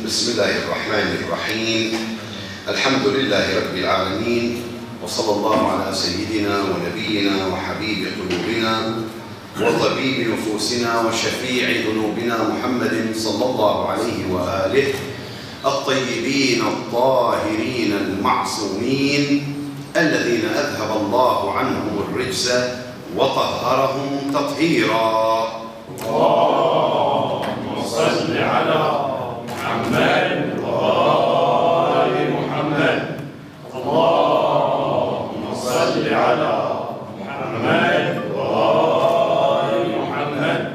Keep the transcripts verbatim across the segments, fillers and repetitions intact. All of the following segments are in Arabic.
بسم الله الرحمن الرحيم. الحمد لله رب العالمين، وصلى الله على سيدنا ونبينا وحبيب قلوبنا وطبيب نفوسنا وشفيع ذنوبنا محمد صلى الله عليه وآله الطيبين الطاهرين المعصومين الذين أذهب الله عنهم الرجس وطهرهم تطهيرا. اللهم صل على محمد وآل محمد. اللهم صل على محمد وآل محمد.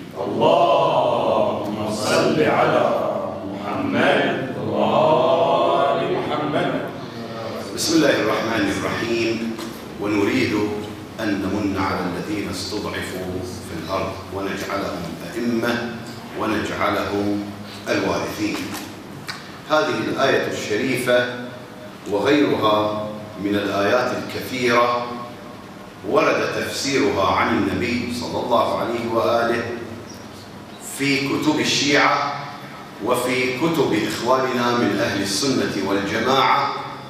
اللهم صل على محمد وآل محمد. بسم الله الرحمن الرحيم. ونريد أن نمن على الذين استضعفوا في الأرض ونجعلهم أئمة ونجعلهم الوارثين. هذه الآية الشريفة وغيرها من الآيات الكثيرة ورد تفسيرها عن النبي صلى الله عليه وآله في كتب الشيعة وفي كتب إخواننا من أهل السنة والجماعة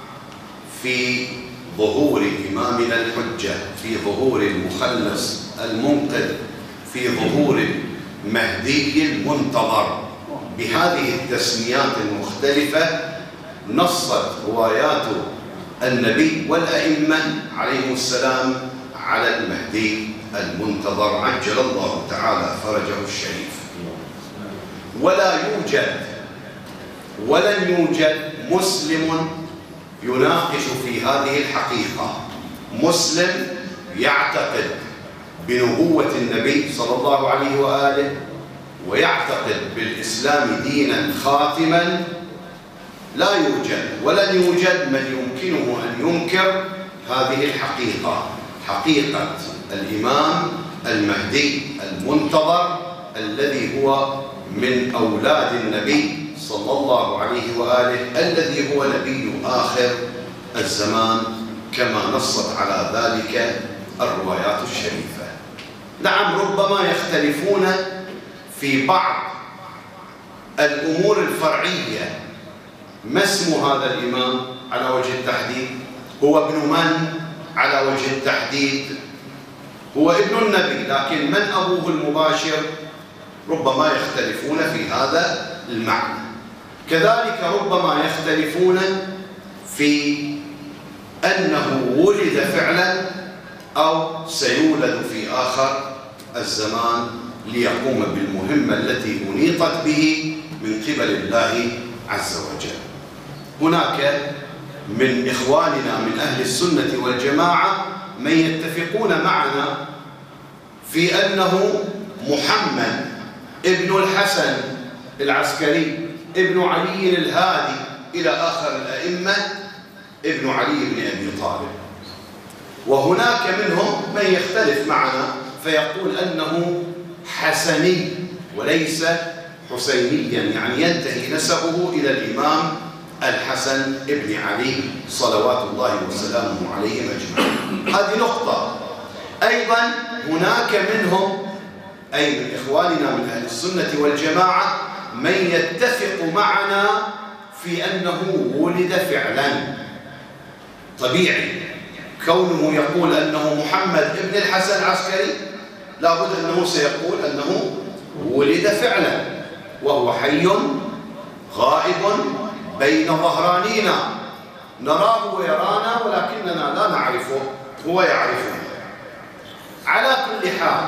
في ظهور إمامنا الحجة، في ظهور المخلص المنقذ، في ظهور المهدي المنتظر. بهذه التسميات المختلفة نصت روايات النبي والأئمة عليهم السلام على المهدي المنتظر عجل الله تعالى فرجه الشريف. ولا يوجد ولن يوجد مسلم يناقش في هذه الحقيقة، مسلم يعتقد بنبوة النبي صلى الله عليه وآله ويعتقد بالإسلام دينا خاتما، لا يوجد ولن يوجد من يمكنه أن ينكر هذه الحقيقة، حقيقة الإمام المهدي المنتظر الذي هو من أولاد النبي صلى الله عليه وآله، الذي هو نبي آخر الزمان كما نصت على ذلك الروايات الشريفة. نعم، ربما يختلفون في بعض الأمور الفرعية. ما اسم هذا الإمام على وجه التحديد؟ هو ابن من على وجه التحديد؟ هو ابن النبي، لكن من أبوه المباشر؟ ربما يختلفون في هذا المعنى. كذلك ربما يختلفون في أنه ولد فعلا أو سيولد في آخر الزمان ليقوم بالمهمة التي أنيطت به من قبل الله عز وجل. هناك من إخواننا من أهل السنة والجماعة من يتفقون معنا في أنه محمد ابن الحسن العسكري ابن علي الهادي إلى آخر الأئمة ابن علي بن أبي طالب. وهناك منهم من يختلف معنا فيقول أنه حسني وليس حسينيا، يعني ينتهي نسبه إلى الإمام الحسن ابن علي صلوات الله وسلامه عليهم أجمعين. هذه نقطة. أيضا هناك منهم أي من إخواننا من أهل السنة والجماعة من يتفق معنا في أنه ولد فعلا. طبيعي كونه يقول أنه محمد ابن الحسن العسكري لابد أنه سيقول أنه ولد فعلا وهو حي غائب بين ظهرانينا، نراه ويرانا ولكننا لا نعرفه، هو يعرفنا. على كل حال،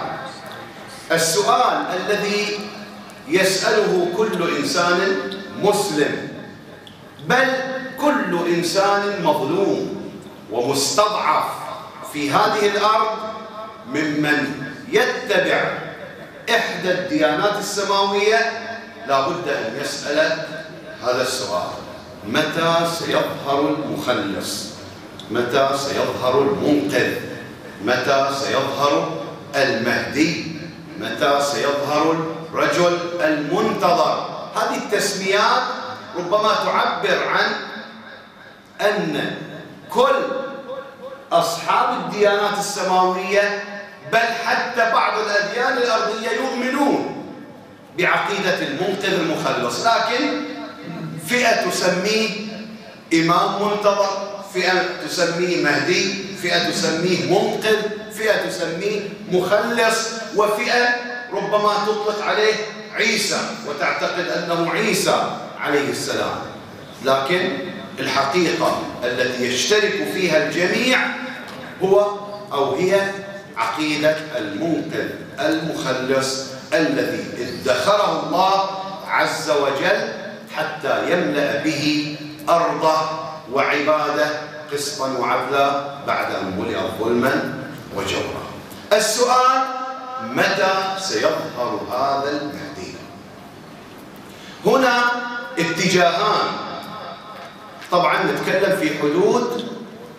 السؤال الذي يسأله كل إنسان مسلم، بل كل إنسان مظلوم ومستضعف في هذه الأرض ممن يتبع إحدى الديانات السماوية، لا بد أن يسأل هذا السؤال: متى سيظهر المخلص؟ متى سيظهر المنقذ؟ متى سيظهر المهدي؟ متى سيظهر الرجل المنتظر؟ هذه التسميات ربما تعبر عن أن كل أصحاب الديانات السماوية بل حتى بعض الأديان الأرضية يؤمنون بعقيدة المنقذ المخلص، لكن فئة تسميه إمام منتظر، فئة تسميه مهدي، فئة تسميه منقذ، فئة تسميه مخلص، وفئة ربما تطلق عليه عيسى وتعتقد أنه عيسى عليه السلام. لكن الحقيقة التي يشترك فيها الجميع هو أو هي عقيدة المنقذ المخلص الذي ادخره الله عز وجل حتى يملأ به أرضه وعباده قسطا وعدلا بعد أن ملئت ظلما وجورا. السؤال: متى سيظهر هذا المهدي؟ هنا اتجاهان، طبعا نتكلم في حدود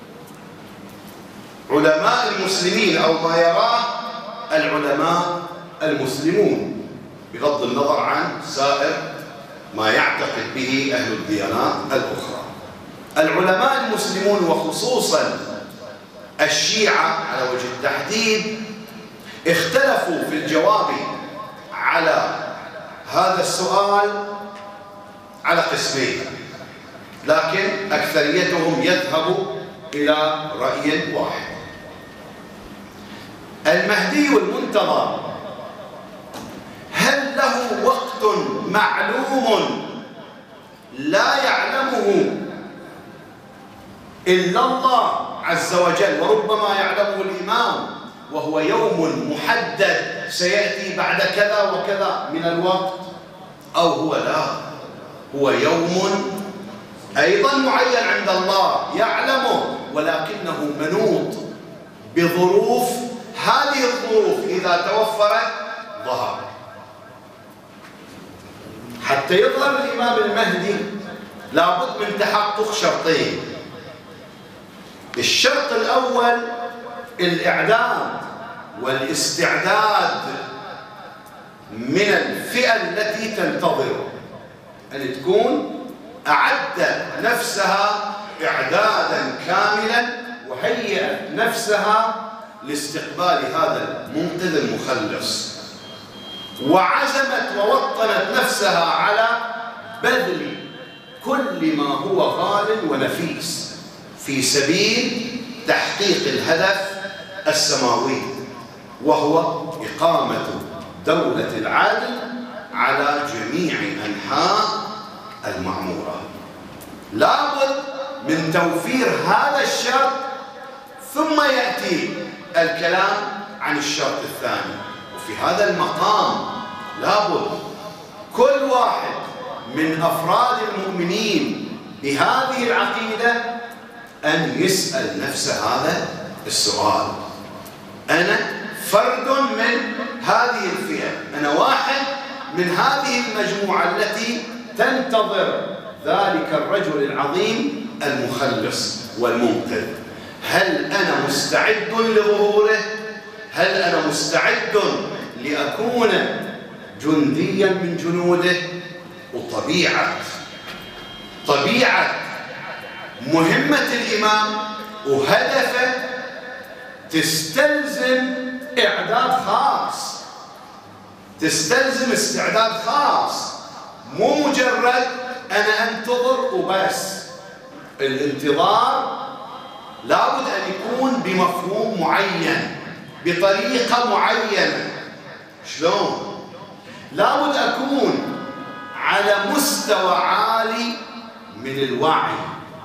علماء المسلمين أو ما يراه العلماء المسلمون بغض النظر عن سائر ما يعتقد به أهل الديانات الأخرى. العلماء المسلمون وخصوصا الشيعة على وجه التحديد اختلفوا في الجواب على هذا السؤال على قسمين، لكن أكثريتهم يذهب إلى رأي واحد. المهدي المنتظر هل له وقت معلوم لا يعلمه إلا الله عز وجل وربما يعلمه الإمام، وهو يوم محدد سيأتي بعد كذا وكذا من الوقت، أو هو لا، هو يوم أيضا معين عند الله يعلمه ولكنه منوط بظروف، هذه الظروف إذا توفرت ظهر. حتى يظهر الإمام المهدي لابد من تحقق شرطين. الشرط الأول الإعداد والاستعداد من الفئة التي تنتظره، أن تكون أعدت نفسها إعدادا كاملا وهيئت نفسها لاستقبال هذا المنقذ المخلص، وعزمت ووطنت نفسها على بذل كل ما هو غال ونفيس في سبيل تحقيق الهدف السماوي، وهو إقامة دولة العدل على جميع أنحاء المعمورة. لابد من توفير هذا الشرط ثم يأتي الكلام عن الشرط الثاني. وفي هذا المقام لابد كل واحد من أفراد المؤمنين بهذه العقيدة أن يسأل نفسه هذا السؤال: أنا فرد من هذه الفئة، أنا واحد من هذه المجموعة التي تنتظر ذلك الرجل العظيم المخلص والمنقذ. هل أنا مستعد لظهوره؟ هل أنا مستعد لأكون جنديا من جنوده؟ وطبيعة طبيعة مهمة الإمام وهدفه تستلزم إعداد خاص، تستلزم استعداد خاص، مو مجرد أنا أنتظر وبس. الانتظار لابد أن يكون بمفهوم معين، بطريقة معينة. شلون؟ لابد أكون على مستوى عالي من الوعي،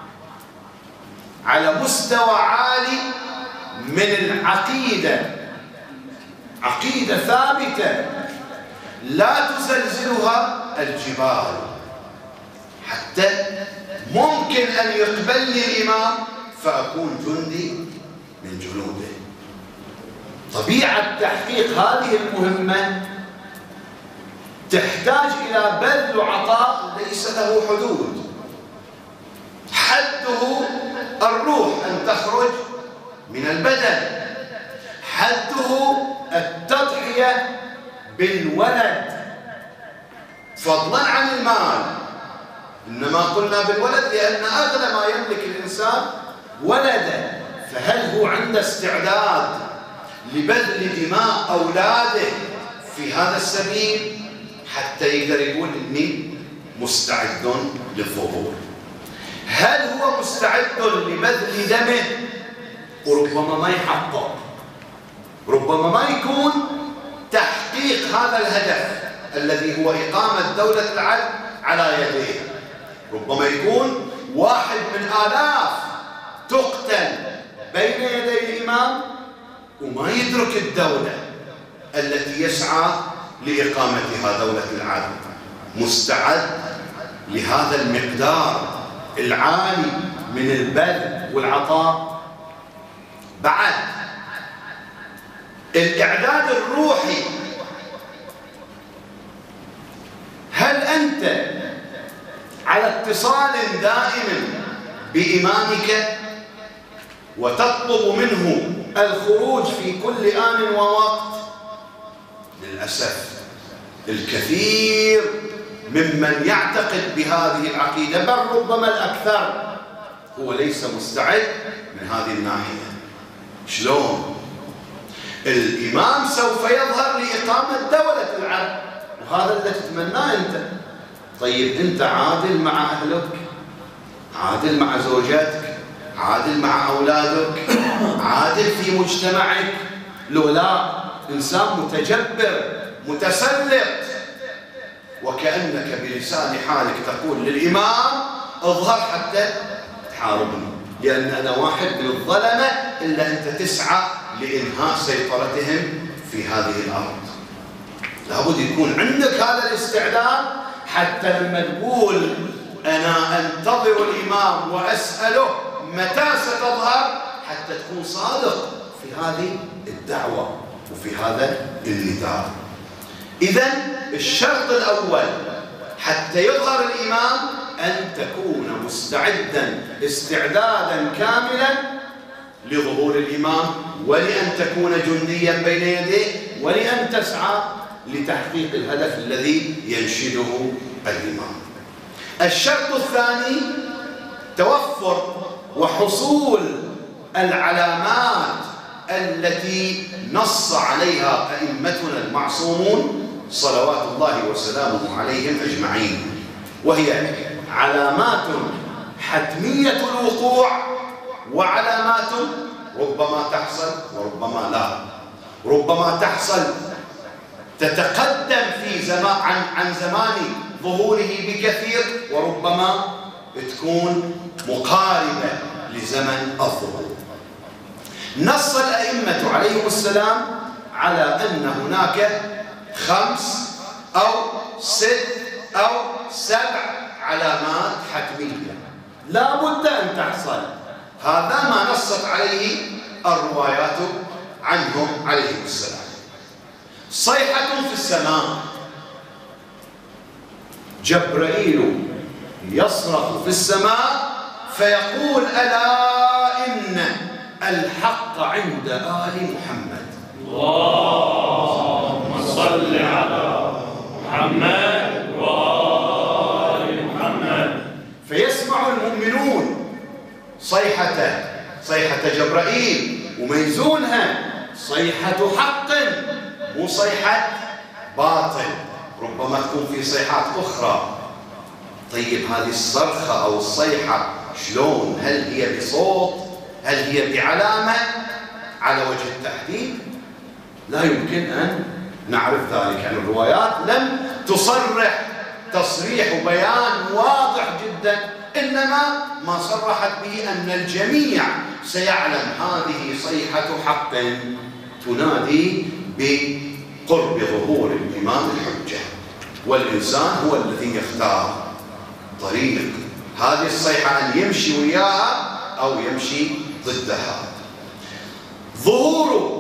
على مستوى عالي من العقيدة، عقيدة ثابتة لا تزلزلها الجبال، حتى ممكن أن يقبلني الإمام فأكون جندي من جنوده. طبيعة تحقيق هذه المهمة تحتاج إلى بذل عطاء ليس له حدود، حده الروح أن تخرج من البدن، حده التضحية بالولد فضلا عن المال. إنما قلنا بالولد لأن أغلى ما يملك الإنسان ولده، فهل هو عنده استعداد لبذل دماء أولاده في هذا السبيل حتى يقدر يقول إني مستعد للظهور. هل هو مستعد لبذل دمه؟ وربما ما يحقق، ربما ما يكون تحقيق هذا الهدف الذي هو إقامة دولة العدل على يديه. ربما يكون واحد من آلاف تقتل بين يدي الإمام وما يدرك الدولة التي يسعى لإقامتها دولة العدل. مستعد لهذا المقدار العالي من البذل والعطاء. بعد الإعداد الروحي، هل أنت على اتصال دائم بإمامك وتطلب منه الخروج في كل آن ووقت؟ للأسف الكثير ممن يعتقد بهذه العقيدة، بل ربما الأكثر، هو ليس مستعد من هذه الناحية. شلون؟ الإمام سوف يظهر لإقامة دولة العدل، وهذا اللي تتمناه أنت. طيب أنت عادل مع أهلك، عادل مع زوجاتك، عادل مع أولادك، عادل في مجتمعك؟ لو لا، إنسان متجبر متسلط، وكأنك بلسان حالك تقول للإمام اظهر حتى تحاربني، لأن أنا واحد من الظلمة إلا أنت تسعى لإنهاء سيطرتهم في هذه الأرض. لابد يكون عندك هذا الاستعداد، حتى لما تقول أنا أنتظر الإمام وأسأله متى ستظهر، حتى تكون صادق في هذه الدعوة وفي هذا النداء. إذن الشرط الأول حتى يظهر الإمام أن تكون مستعدا استعدادا كاملا لظهور الإمام، ولأن تكون جنديا بين يديه، ولأن تسعى لتحقيق الهدف الذي ينشده الإمام. الشرط الثاني توفر وحصول العلامات التي نص عليها أئمتنا المعصومون صلوات الله وسلامه عليهم أجمعين، وهي علامات حتمية الوقوع وعلامات ربما تحصل وربما لا. ربما تحصل تتقدم في زمان عن عن زمان ظهوره بكثير، وربما تكون مقاربة لزمن الظهور. نص الأئمة عليهم السلام على أن هناك خمس أو ست أو سبع علامات حتمية لا بد أن تحصل. هذا ما نصت عليه الروايات عنهم عليهم السلام. صيحة في السماء، جبرائيل يصرخ في السماء فيقول ألا إن الحق عند آل محمد. اللهم صل على محمد وآل محمد. فيسمع المؤمنون صيحته، صيحة جبرائيل، وميزونها صيحة حق مو صيحة باطل. ربما تكون في صيحات أخرى. طيب هذه الصرخة أو الصيحة شلون؟ هل هي بصوت؟ هل هي بعلامة على وجه التحديد؟ لا يمكن أن نعرف ذلك. يعني الروايات لم تصرح تصريح وبيان واضح جدا، إنما ما صرحت به أن الجميع سيعلم هذه صيحة حق تنادي بقرب ظهور الإمام الحجة، والإنسان هو الذي يختار طريق هذه الصيحة أن يمشي وياها أو يمشي ضدها. ظهور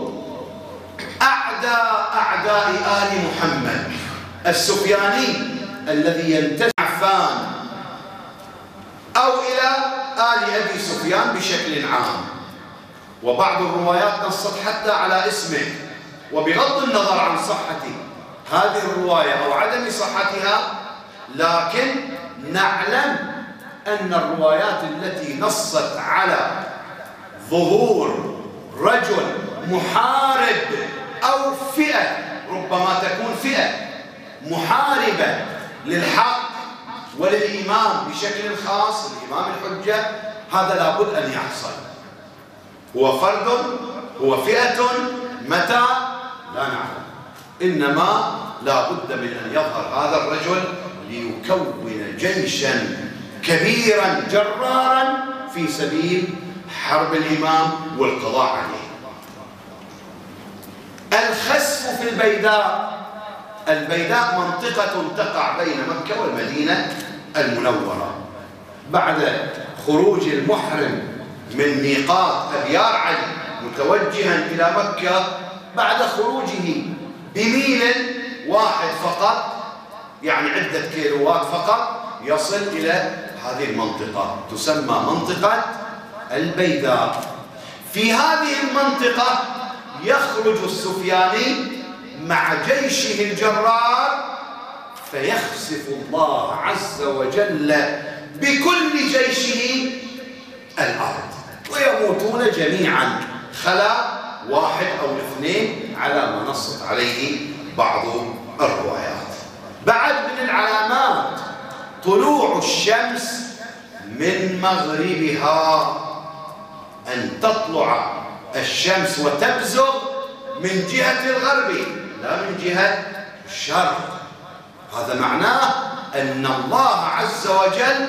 أعداء أعداء آل محمد، السفياني الذي ينتسب عفان أو إلى آل أبي سفيان بشكل عام، وبعض الروايات نصت حتى على اسمه. وبغض النظر عن صحة هذه الرواية أو عدم صحتها، لكن نعلم أن الروايات التي نصت على ظهور رجل محارب أو فئة، ربما تكون فئة محاربة للحق وللإمام بشكل خاص، الإمام الحجة، هذا لابد أن يحصل. هو فرد؟ هو فئة؟ متى؟ لا نعلم، إنما لابد من أن يظهر هذا الرجل ليكون جيشا كبيرا جرارا في سبيل حرب الإمام والقضاء عليه. الخسف في البيداء. البيداء منطقة تقع بين مكة والمدينة المنورة. بعد خروج المحرم من ميقات أبيار علي متوجها إلى مكة، بعد خروجه بميل واحد فقط، يعني عدة كيلوات فقط، يصل إلى هذه المنطقة تسمى منطقة البيداء. في هذه المنطقة يخرج السفياني مع جيشه الجرار، فيخسف الله عز وجل بكل جيشه الأرض ويموتون جميعا، خلا واحد أو اثنين على ما نصت عليه بعض الروايات. بعد من العلامات طلوع الشمس من مغربها، أن تطلع الشمس وتبزغ من جهة الغرب لا من جهة الشرق. هذا معناه أن الله عز وجل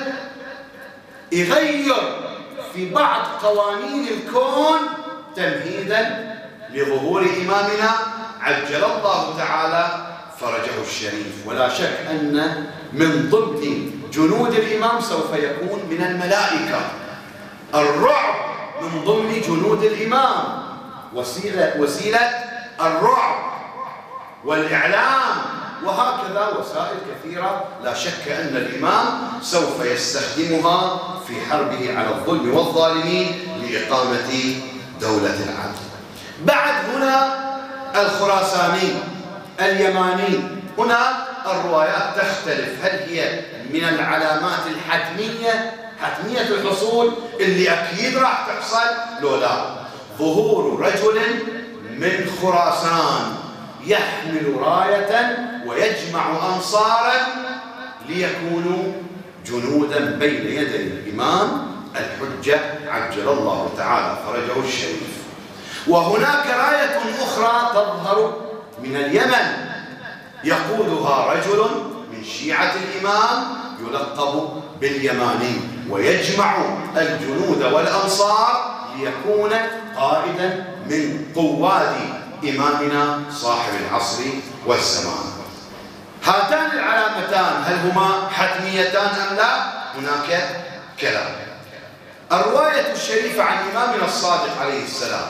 يغير في بعض قوانين الكون تمهيدا لظهور إمامنا عجل الله تعالى فرجه الشريف. ولا شك أن من ضمن جنود الإمام سوف يكون من الملائكة. الرعب من ضمن جنود الإمام، وسيلة, وسيلة الرعب والإعلام، وهكذا وسائل كثيرة لا شك أن الإمام سوف يستخدمها في حربه على الظلم والظالمين لإقامة دولة العدل. بعد هنا الخراساني اليماني، هنا الروايات تختلف، هل هي من العلامات الحتمية حتمية الحصول اللي أكيد راح تحصل لو لا؟ ظهور رجل من خراسان يحمل راية ويجمع أنصارا ليكونوا جنودا بين يدي الإمام الحجة عجل الله تعالى فرجه الشريف. وهناك راية أخرى تظهر من اليمن يقودها رجل من شيعة الإمام يلقب باليماني، ويجمع الجنود والأنصار ليكون قائدا من قواد إمامنا صاحب العصر والزمان. هاتان العلامتان هل هما حتميتان أم لا؟ هناك كلام. الرواية الشريفة عن إمامنا الصادق عليه السلام،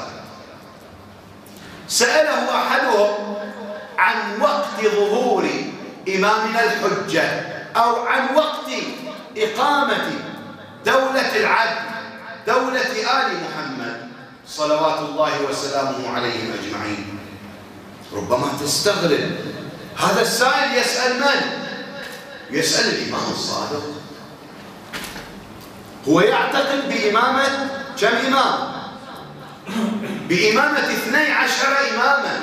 سأله أحدهم عن وقت ظهور إمامنا الحجة أو عن وقت إقامة دولة العدل، دولة آل محمد صلوات الله وسلامه عليهم أجمعين. ربما تستغرب هذا السائل يسأل من؟ يسأل الإمام الصادق. هو يعتقد بإمامة كم إمام؟ بإمامة اثني عشر إماما،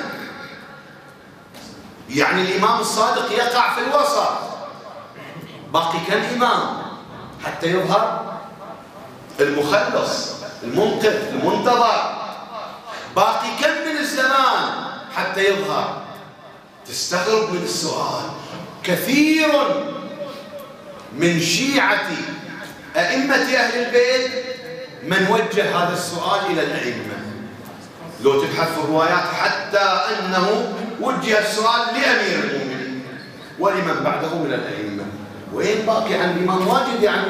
يعني الإمام الصادق يقع في الوسط. باقي كم إمام حتى يظهر المخلص المنقذ المنتظر؟ باقي كم من الزمان حتى يظهر؟ تستغرب من السؤال. كثير من شيعة أئمة أهل البيت من وجه هذا السؤال إلى الأئمة. لو تبحث في الروايات حتى أنه وجه السؤال لأمير المؤمنين ولمن بعده من الأئمة. وين باقي عن الإمام واجد؟ يعني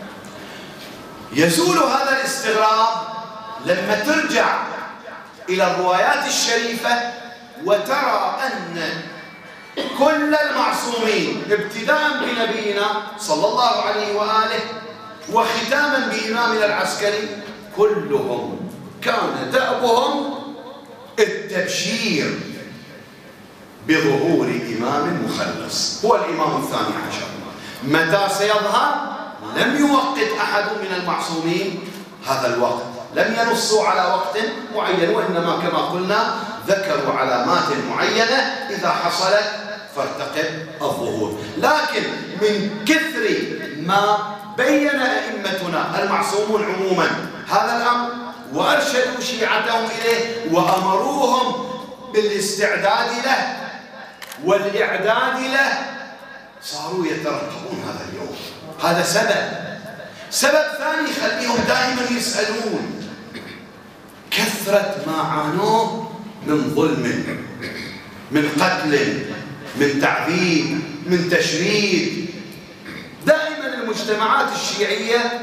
يزول هذا الاستغراب لما ترجع إلى الروايات الشريفة وترى أن كل المعصومين ابتداء بنبينا صلى الله عليه وآله وختاما بإمامنا العسكري كلهم كان دأبهم التبشير بظهور إمام مخلص هو الإمام الثاني عشر. متى سيظهر؟ لم يوقت أحد من المعصومين هذا الوقت، لم ينصوا على وقت معين، وإنما كما قلنا ذكروا علامات معينة إذا حصلت فارتقب الظهور. لكن من كثر ما بين أئمتنا المعصومون عموما هذا الأمر وأرشدوا شيعتهم إليه وأمروهم بالاستعداد له والإعداد له، صاروا يترقبون هذا اليوم. هذا سبب. سبب ثاني يخليهم دائما يسألون كثرة ما عانوه من ظلم، من قتل، من تعذيب، من تشريد. دائما المجتمعات الشيعية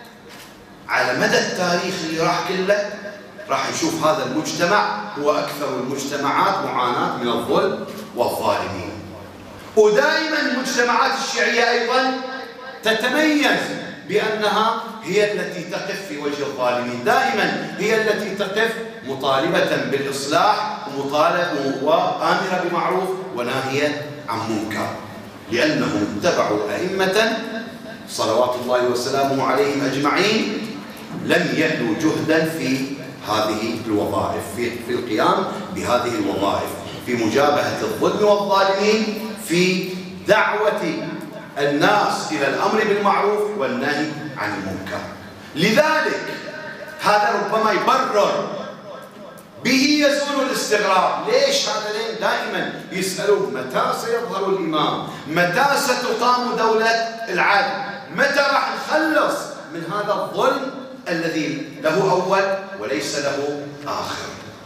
على مدى التاريخ اللي راح كله راح نشوف هذا المجتمع هو أكثر المجتمعات معاناة من الظلم والظالمين. ودائما المجتمعات الشيعية أيضا تتميز بأنها هي التي تقف في وجه الظالمين، دائما هي التي تقف مطالبة بالإصلاح ومطالبة وآمرة بمعروف وناهية عن منكر، لأنهم اتبعوا أئمة صلوات الله وسلامه عليهم أجمعين لم يألوا جهدا في هذه الوظائف، في, في القيام بهذه الوظائف، في مجابهة الظلم والظالمين، في دعوة الناس إلى الأمر بالمعروف والنهي عن المنكر. لذلك هذا ربما يبرر به يزول الاستغراب. ليش هذا لين دائما يسألون متى سيظهر الإمام؟ متى ستقام دولة العدل؟ متى راح نخلص من هذا الظلم الذي له أول وليس له آخر؟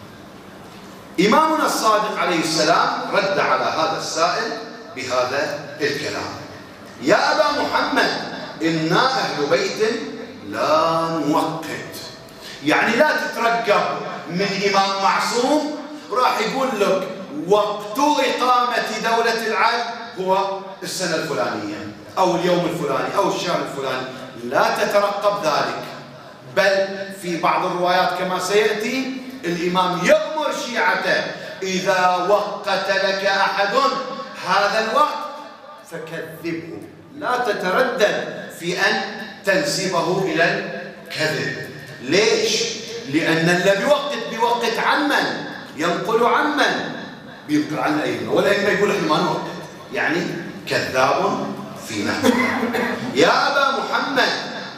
إمامنا الصادق عليه السلام رد على هذا السائل بهذا الكلام: يا أبا محمد إنا أهل بيت لا نوقت. يعني لا تترقب من إمام معصوم راح يقول لك وقت إقامة دولة العدل هو السنة الفلانية أو اليوم الفلاني أو الشهر الفلاني. لا تترقب ذلك، بل في بعض الروايات كما سيأتي الإمام يأمر شيعته: إذا وقت لك أحد هذا الوقت فكذبه. لا تتردد في أن تنسبه إلى الكذب. ليش؟ لأن الذي بيوقت بيوقت عن من؟ ينقل عن من؟ بينقل عن الأئمة، والأئمة يقول إحنا ما نوقت، يعني كذاب في نفسه. يا أبا محمد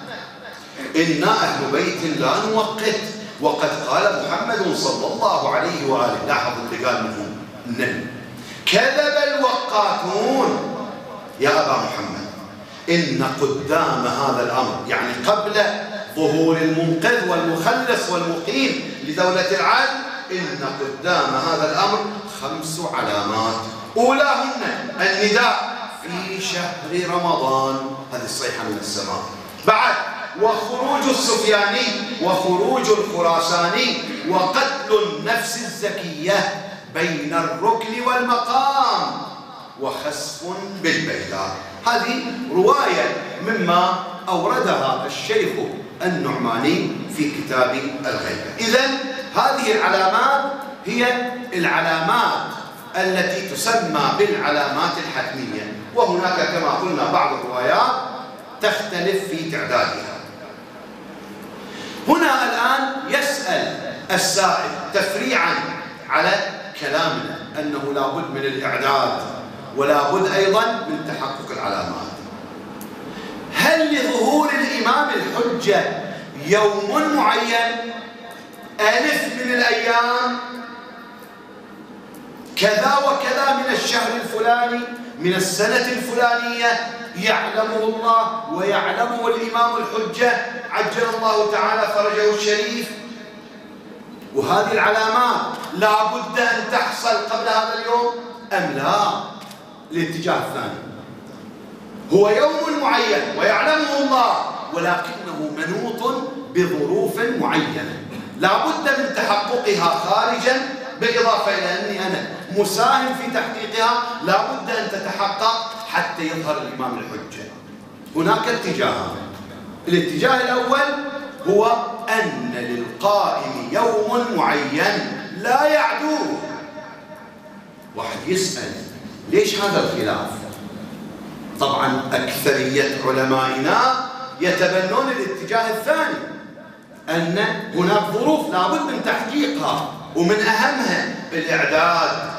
إنا أهل بيت لا نوقت، وقد قال محمد صلى الله عليه وآله، لاحظ اللي قال منهم نن كذب الوقاتون. يا أبا محمد إن قدام هذا الأمر، يعني قبل ظهور المنقذ والمخلص والمقيم لدولة العدل، إن قدام هذا الأمر خمس علامات. أولاهن النداء في شهر رمضان، هذه الصيحة من السماء. بعد وخروج السفياني وخروج الخراساني وقتل النفس الزكية بين الركن والمقام وخسف بالبيداء. هذه رواية مما أوردها الشيخ النعماني في كتاب الغيبة. إذن هذه العلامات هي العلامات التي تسمى بالعلامات الحتمية، وهناك كما قلنا بعض الروايات تختلف في تعدادها. هنا الآن يسأل السائل تفريعا على كلامنا أنه لا بد من الإعداد ولا بد أيضا من تحقق العلامات. هل لظهور الإمام الحجة يوم معين، ألف من الأيام، كذا وكذا من الشهر الفلاني من السنة الفلانية يعلمه الله ويعلمه الإمام الحجة عجل الله تعالى فرجه الشريف؟ وهذه العلامات لا بد أن تحصل قبل هذا اليوم أم لا؟ الاتجاه الثاني هو يوم معين ويعلمه الله، ولكنه منوط بظروف معينة لا بد من تحققها خارجا، بالإضافة إلى أني أنا مساهم في تحقيقها لا بد أن تتحقق حتى يظهر الإمام الحجة. هناك اتجاهان. الاتجاه الأول هو أن للقائم يوم معين لا يعدوه. واحد يسأل ليش هذا الخلاف؟ طبعا أكثرية علمائنا يتبنون الاتجاه الثاني، أن هناك ظروف لابد من تحقيقها، ومن أهمها الإعداد،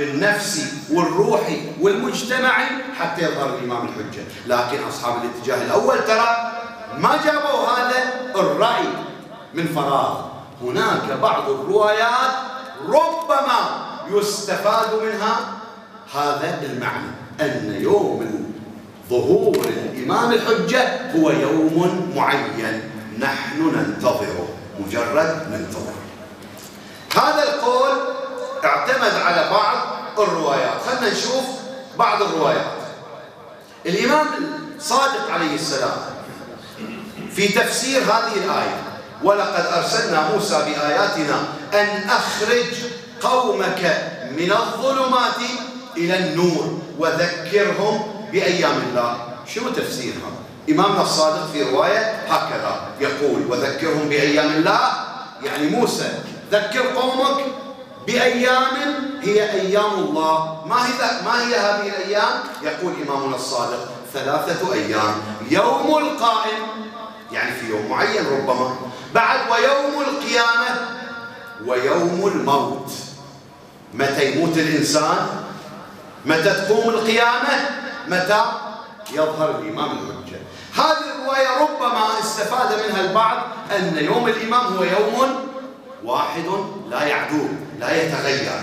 النفسي والروحي والمجتمعي حتى يظهر الإمام الحجة. لكن أصحاب الاتجاه الأول ترى ما جابوا هذا الرأي من فراغ. هناك بعض الروايات ربما يستفاد منها هذا المعنى، أن يوم ظهور الإمام الحجة هو يوم معين نحن ننتظره، مجرد ننتظر. هذا القول اعتمد على بعض الروايات. خلنا نشوف بعض الروايات. الإمام الصادق عليه السلام في تفسير هذه الآية: ولقد أرسلنا موسى بآياتنا أن أخرج قومك من الظلمات إلى النور وذكرهم بأيام الله. شنو تفسيرها؟ إمامنا الصادق في رواية هكذا يقول: وذكرهم بأيام الله، يعني موسى ذكر قومك بأيام هي أيام الله. ما هي ما هي هذه الأيام؟ يقول إمامنا الصادق: ثلاثة أيام، يوم القائم يعني في يوم معين ربما، بعد ويوم القيامة ويوم الموت. متى يموت الإنسان؟ متى تقوم القيامة؟ متى يظهر الإمام الحجة. هذه الرواية ربما استفاد منها البعض أن يوم الإمام هو يوم واحد لا يعدو لا يتغير.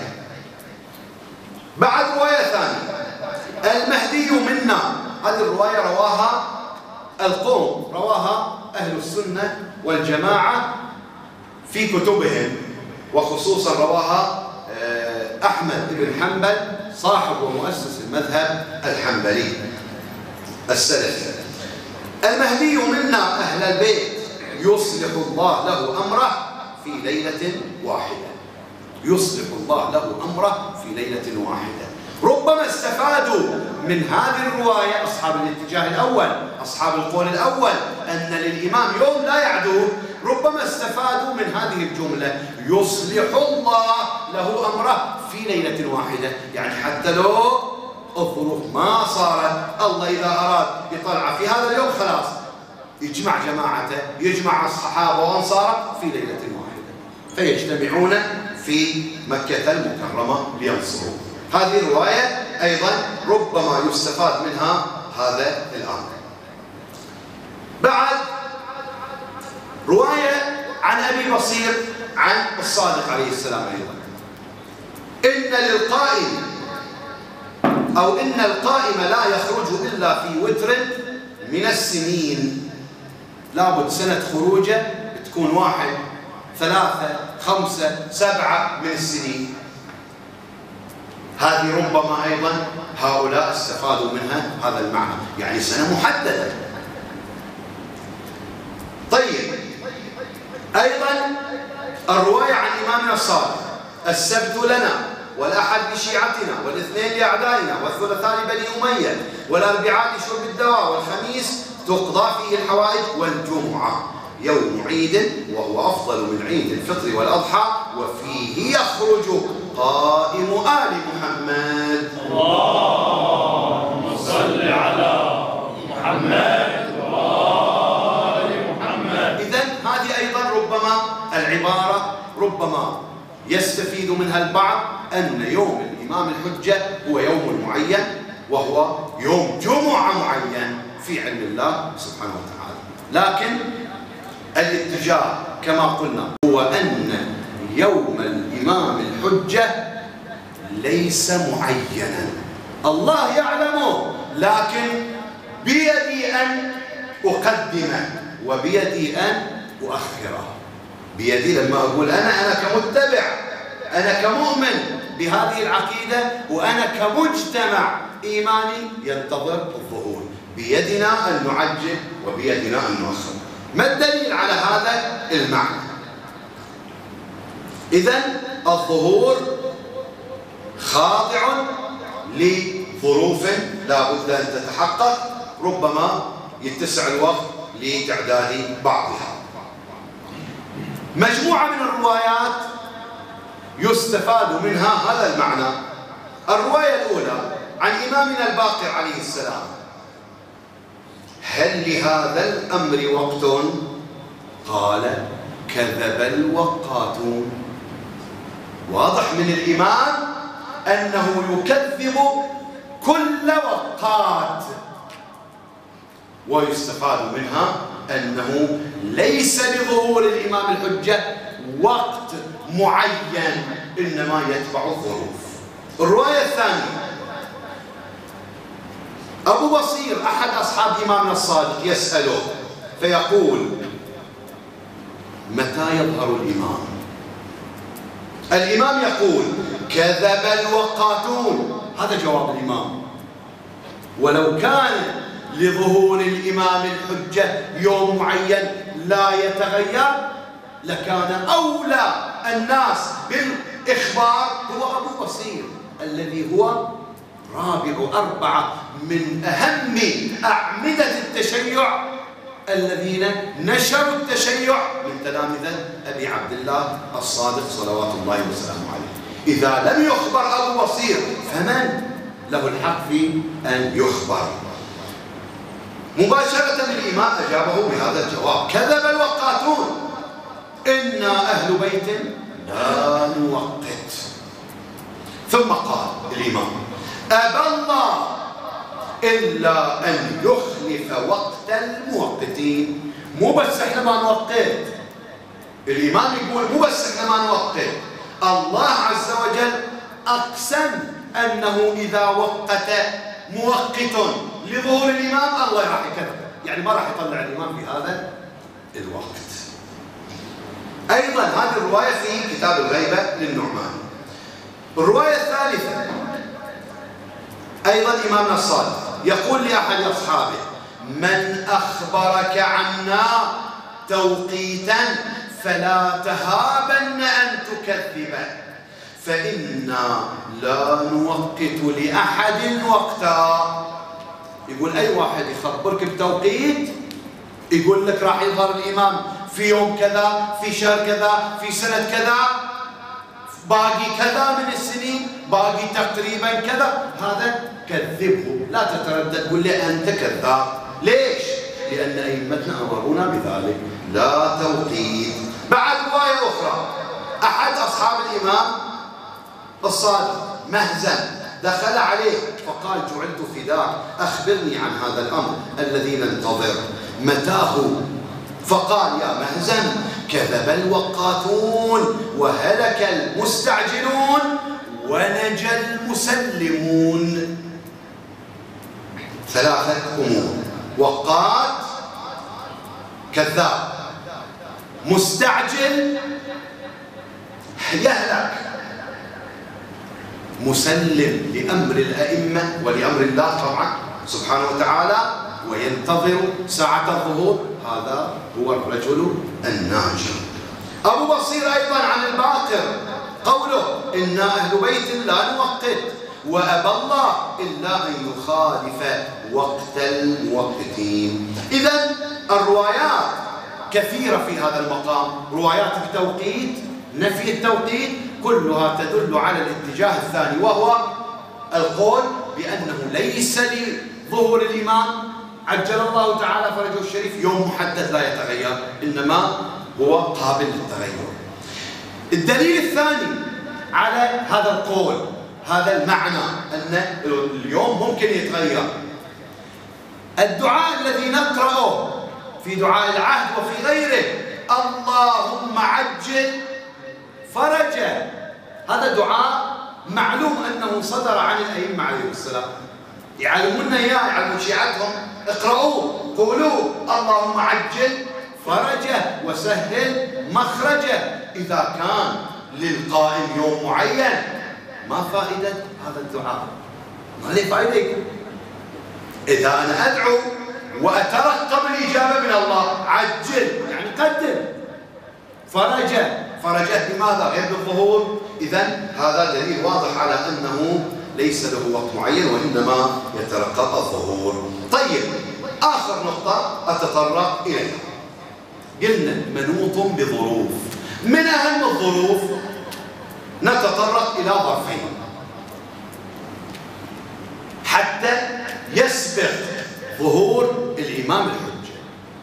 بعد رواية ثانية: المهدي منا. هذه الرواية رواها القوم، رواها أهل السنة والجماعة في كتبهم، وخصوصا رواها أحمد بن حنبل صاحب ومؤسس المذهب الحنبلي السلفي. المهدي منا أهل البيت يصلح الله له أمره في ليلة واحدة. يصلح الله له أمره في ليلة واحدة. ربما استفادوا من هذه الرواية أصحاب الاتجاه الأول، أصحاب القول الأول أن للإمام يوم لا يعدوه، ربما استفادوا من هذه الجملة: يصلح الله له أمره في ليلة واحدة. يعني حتى لو الظروف ما صارت، الله إذا أراد يطلع في هذا اليوم خلاص يجمع جماعته، يجمع الصحابة وأنصاره في ليلة واحدة، فيجتمعون في مكة المكرمة لينصروا. هذه الرواية أيضا ربما يستفاد منها هذا الأمر. بعد رواية عن أبي بصير عن الصادق عليه السلام أيضا: إن للقائم أو إن القائم لا يخرج إلا في وتر من السنين. لابد سنة خروجه تكون واحد، ثلاثة، خمسة، سبعة من السنين. هذه ربما أيضا هؤلاء استفادوا منها هذا المعنى، يعني سنة محددة. طيب، أيضا الرواية عن إمامنا الصادق: السبت لنا، والأحد لشيعتنا، والاثنين لأعدائنا، والثلاثاء لبني أمية، والأربعاء لشرب الدواء، والخميس تقضى فيه الحوائج، والجمعة يوم عيد وهو أفضل من عيد الفطر والأضحى، وفيه يخرج قائم آل محمد. اللهم صل على محمد وآل محمد. إذن هذه أيضا ربما العبارة ربما يستفيد منها البعض أن يوم الإمام الحجة هو يوم معين، وهو يوم جمعة معين في علم الله سبحانه وتعالى. لكن الاتجاه كما قلنا هو أن يوم الإمام الحجة ليس معينا، الله يعلمه، لكن بيدي أن أقدمه وبيدي أن أؤخره. بيدي لما أقول أنا أنا كمتبع، أنا كمؤمن بهذه العقيدة، وأنا كمجتمع إيماني ينتظر الظهور، بيدنا أن نعجل وبيدنا أن نؤخر. ما الدليل على هذا المعنى؟ إذن الظهور خاضع لظروف لا بد أن تتحقق، ربما يتسع الوقت لتعداد بعضها. مجموعة من الروايات يستفاد منها هذا المعنى. الرواية الأولى عن إمامنا الباقر عليه السلام: هل لهذا الأمر وقت؟ قال: كذب الوقاتون. واضح من الإمام أنه يكذب كل وقات، ويستفاد منها أنه ليس لظهور الإمام الحجة وقت معين، إنما يتبع الظروف. الرواية الثانية، أبو بصير أحد أصحاب إمامنا الصادق يسأله فيقول: متى يظهر الإمام؟ الإمام يقول: كذب الوقاتون. هذا جواب الإمام. ولو كان لظهور الإمام الحجة يوم معين لا يتغير لكان أولى الناس بالإخبار هو أبو بصير، الذي هو رابع أربعة من أهم أعمدة التشيع الذين نشروا التشيع من تلامذة أبي عبد الله الصادق صلوات الله وسلامه عليه. إذا لم يخبر أبو بصير فمن له الحق في أن يخبر؟ مباشرة الإمام أجابه بهذا الجواب: كذب الوقاتون، إنا أهل بيت لا نوقت. ثم قال الإمام: أبى الله إلا أن يخلف وقت الموقتين. مو بس إحنا ما نوقت، الإمام يقول مو بس إحنا ما نوقت، الله عز وجل أقسم أنه إذا وقت موقت لظهور الإمام الله راح يكذبه، يعني ما راح يطلع الإمام في هذا الوقت. أيضا هذه الرواية في كتاب الغيبة للنعمان. الرواية الثالثة أيضا إمامنا الصادق يقول لأحد أصحابه: من أخبرك عنا توقيتا فلا تهابن أن تكذبه، فإنا لا نوقت لأحد وقتا. يقول أي واحد يخبرك بتوقيت يقول لك راح يظهر الإمام في يوم كذا، في شهر كذا، في سنة كذا، باقي كذا من السنين، باقي تقريبا كذا، هذا كذبه، لا تتردد قل لي أنت كذاب. ليش؟ لأن أئمتنا أمرونا بذلك. لا توقيت. بعد رواية أخرى، أحد أصحاب الإمام الصادق مهزم دخل عليه فقال: جعلت فداك، أخبرني عن هذا الأمر الذي ننتظر، متاه؟ فقال: يا مهزم، كذب الوقاتون وهلك المستعجلون ونجى المسلمون. ثلاثة أمور: وقات كذاب، مستعجل يهلك، مسلم لأمر الأئمة ولأمر الله طبعا سبحانه وتعالى وينتظر ساعة الظهور، هذا هو الرجل الناجي. أبو بصير أيضا عن الباقر قوله: إنا أهل بيت لا نوقت وأبى الله إلا أن يخالف وقت الموقتين. إذن الروايات كثيرة في هذا المقام، روايات التوقيت، نفي التوقيت، كلها تدل على الاتجاه الثاني، وهو القول بأنه ليس لظهور الإمام عجل الله تعالى فرجه الشريف يوم محدد لا يتغير، إنما هو قابل للتغير. الدليل الثاني على هذا القول، هذا المعنى أن اليوم ممكن يتغير، الدعاء الذي نقرأه في دعاء العهد وفي غيره: اللهم عجل فرجه. هذا دعاء معلوم أنه صدر عن الأئمة عليهم السلام، يعلمون إياه، يعلمون شيعتهم، اقرأوه، قولوا اللهم عجل فرجه وسهل مخرجه. إذا كان للقائم يوم معين ما فائدة هذا الدعاء؟ ما له فائدة. إذا أنا أدعو وأترقب الإجابة من الله، عجل يعني قدم، فرجه، فرجه بماذا؟ غير بالظهور. إذن هذا دليل واضح على أنه ليس له وقت معين وإنما يترقب الظهور. طيب، آخر نقطة أتطرق إليها، قلنا منوط بظروف، من أهم الظروف نتطرق إلى ظرفين حتى يسبق ظهور الإمام الحجة: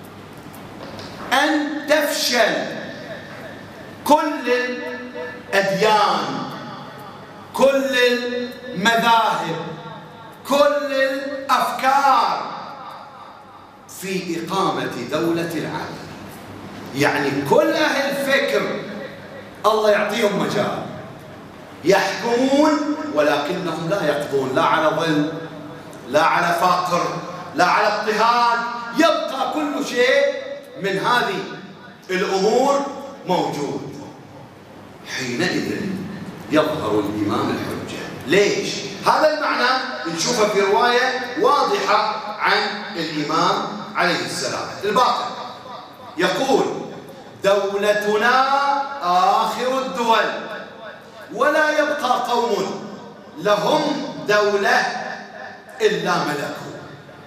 أن تفشل كل الأديان كل المذاهب، كل الأفكار في إقامة دولة العدل. يعني كل أهل فكر الله يعطيهم مجال يحكمون، ولكنهم لا يقضون لا على ظلم، لا على فقر، لا على اضطهاد، يبقى كل شيء من هذه الأمور موجود. حينئذ يظهر الإمام الحجة. ليش؟ هذا المعنى نشوفه في رواية واضحة عن الإمام عليه السلام الباقر، يقول: دولتنا آخر الدول، ولا يبقى قوم لهم دولة إلا ملكوا،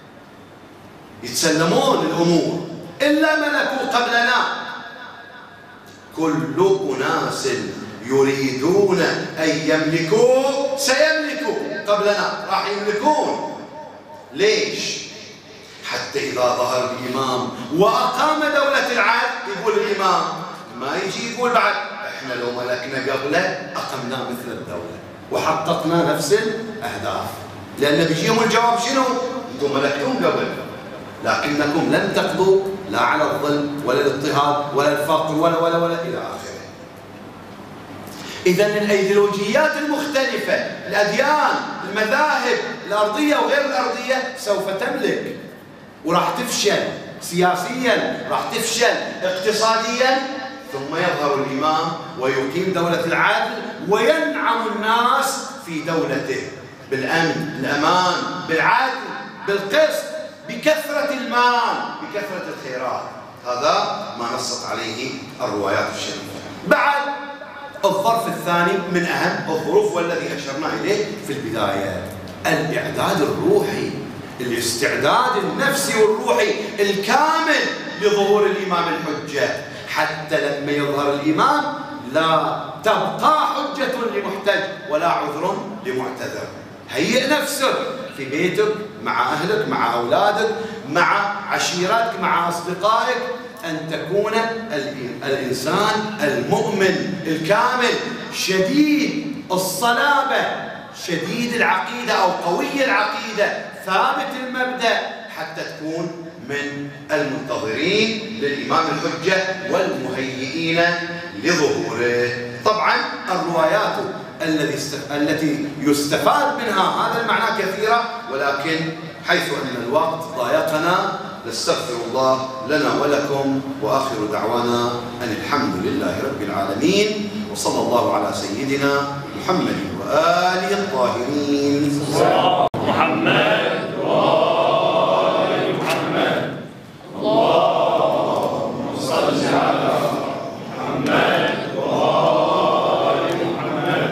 يتسلمون الأمور إلا ملكوا قبلنا. كل أناس يريدون أن يملكوا سيملكوا قبلنا، راح يملكون. ليش؟ حتى إذا ظهر الإمام وأقام دولة العدل، يقول الإمام ما يجي يقول بعد إحنا لو ملكنا قبله أقمنا مثل الدولة وحققنا نفس الأهداف، لأن بيجيهم الجواب شنو؟ أنتم ملكتم قبل، لكنكم لم تقضوا لا على الظلم ولا الاضطهاد ولا الفقر ولا ولا ولا إلى آخره. إذن الأيديولوجيات المختلفة، الأديان، المذاهب الأرضية وغير الأرضية سوف تملك، وراح تفشل سياسيا، راح تفشل اقتصاديا، ثم يظهر الإمام ويقيم دولة العدل وينعم الناس في دولته بالأمن، بالأمان، بالعدل، بالقسط، بكثرة المال، بكثرة الخيرات. هذا ما نصت عليه الروايات الشريفة. بعد الظرف الثاني من أهم الظروف والذي أشرنا إليه في البداية، الإعداد الروحي، الاستعداد النفسي والروحي الكامل لظهور الإمام الحجة، حتى لما يظهر الإمام لا تبقى حجة لمحتج ولا عذر لمعتذر. هيئ نفسك في بيتك، مع أهلك، مع أولادك، مع عشيرتك، مع أصدقائك، أن تكون الإنسان المؤمن الكامل، شديد الصلابة، شديد العقيدة أو قوي العقيدة، ثابت المبدأ، حتى تكون من المنتظرين للإمام الحجة والمهيئين لظهوره. طبعا الروايات التي يستفاد منها هذا المعنى كثيرة، ولكن حيث أن الوقت ضايقنا نستغفر الله لنا ولكم، وآخر دعوانا أن الحمد لله رب العالمين، وصلى الله على سيدنا محمد وآله الطاهرين. محمد وآل محمد. اللهم صل على محمد وآل محمد.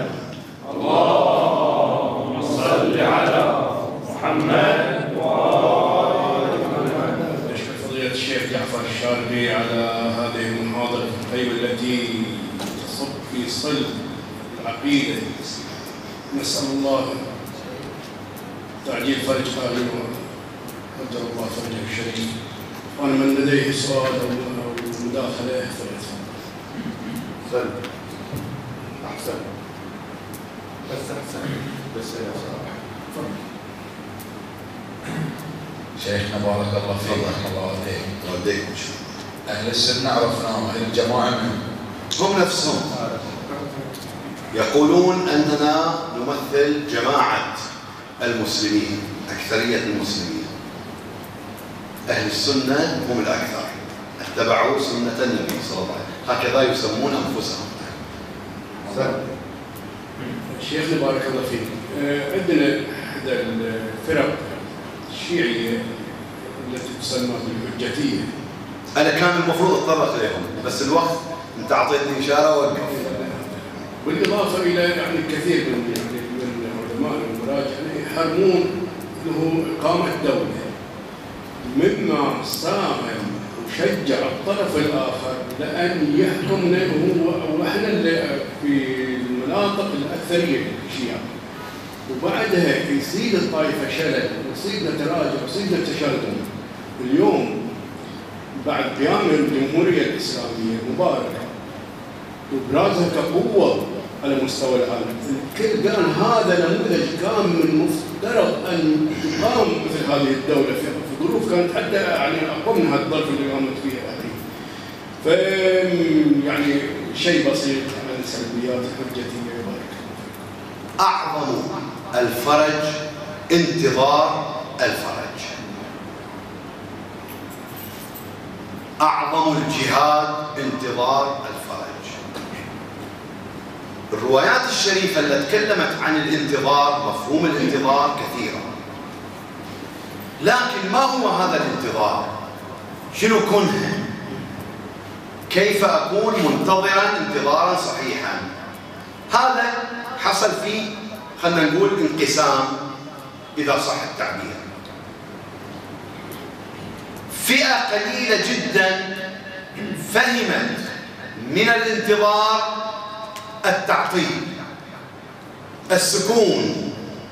اللهم صل على محمد وآل محمد. نشكر فضيلة الشيخ جعفر الشاربي على هذه المحاضرة الطيبة التي تصب في صلب العقيدة. نسأل الله تعجيل فرج قائله وقدر الله فرجه الشريف. وأنا من لديه سؤال أو مداخلة فليتفضل. سلم. أحسن. بس أحسن. بس يا صاحبي. شيخنا بارك الله فيك. بارك الله عليك. وديك. أهل السنة عرفناهم، أهل الجماعة منهم؟ هم نفسهم يقولون أننا نمثل جماعة المسلمين، أكثرية المسلمين. أهل السنة هم الأكثر، اتبعوا سنة النبي صلى الله عليه وسلم، هكذا يسمون أنفسهم. شيخنا بارك الله فيك، عندنا إحدى الفرق الشيعية التي تسمى بالحجتية. أنا كان المفروض أتطرق إليهم، بس الوقت أنت أعطيتني إشارة وقف. بالإضافة إلى يعني الكثير من يعني من العلماء والمراجع يحرمون له إقامة دولة، مما ساهم وشجع الطرف الآخر لأن يحكمنا هو وإحنا في المناطق الأكثرية الشيعة، وبعدها يصير الطائفة شلل ويصير تراجع ويصير تشرذم. اليوم بعد قيام الجمهورية الإسلامية المباركة وإبرازها كقوة على مستوى العالم. الكل قال هذا نموذج كان من المفترض ان تقام مثل هذه الدوله في ظروف كانت حتى يعني اقوى من هذا الظرف اللي قامت فيه هذه. ف يعني شيء بسيط عن سلبيات الحجتيه. اعظم الفرج انتظار الفرج. أعظم الجهاد انتظار الفرج. الروايات الشريفة اللي تكلمت عن الانتظار، مفهوم الانتظار كثيرة، لكن ما هو هذا الانتظار؟ شنو كنه؟ كيف أكون منتظرا انتظارا صحيحا؟ هذا حصل فيه خلنا نقول انقسام إذا صح التعبير. فئة قليلة جدا فهمت من الانتظار التعطيل، السكون،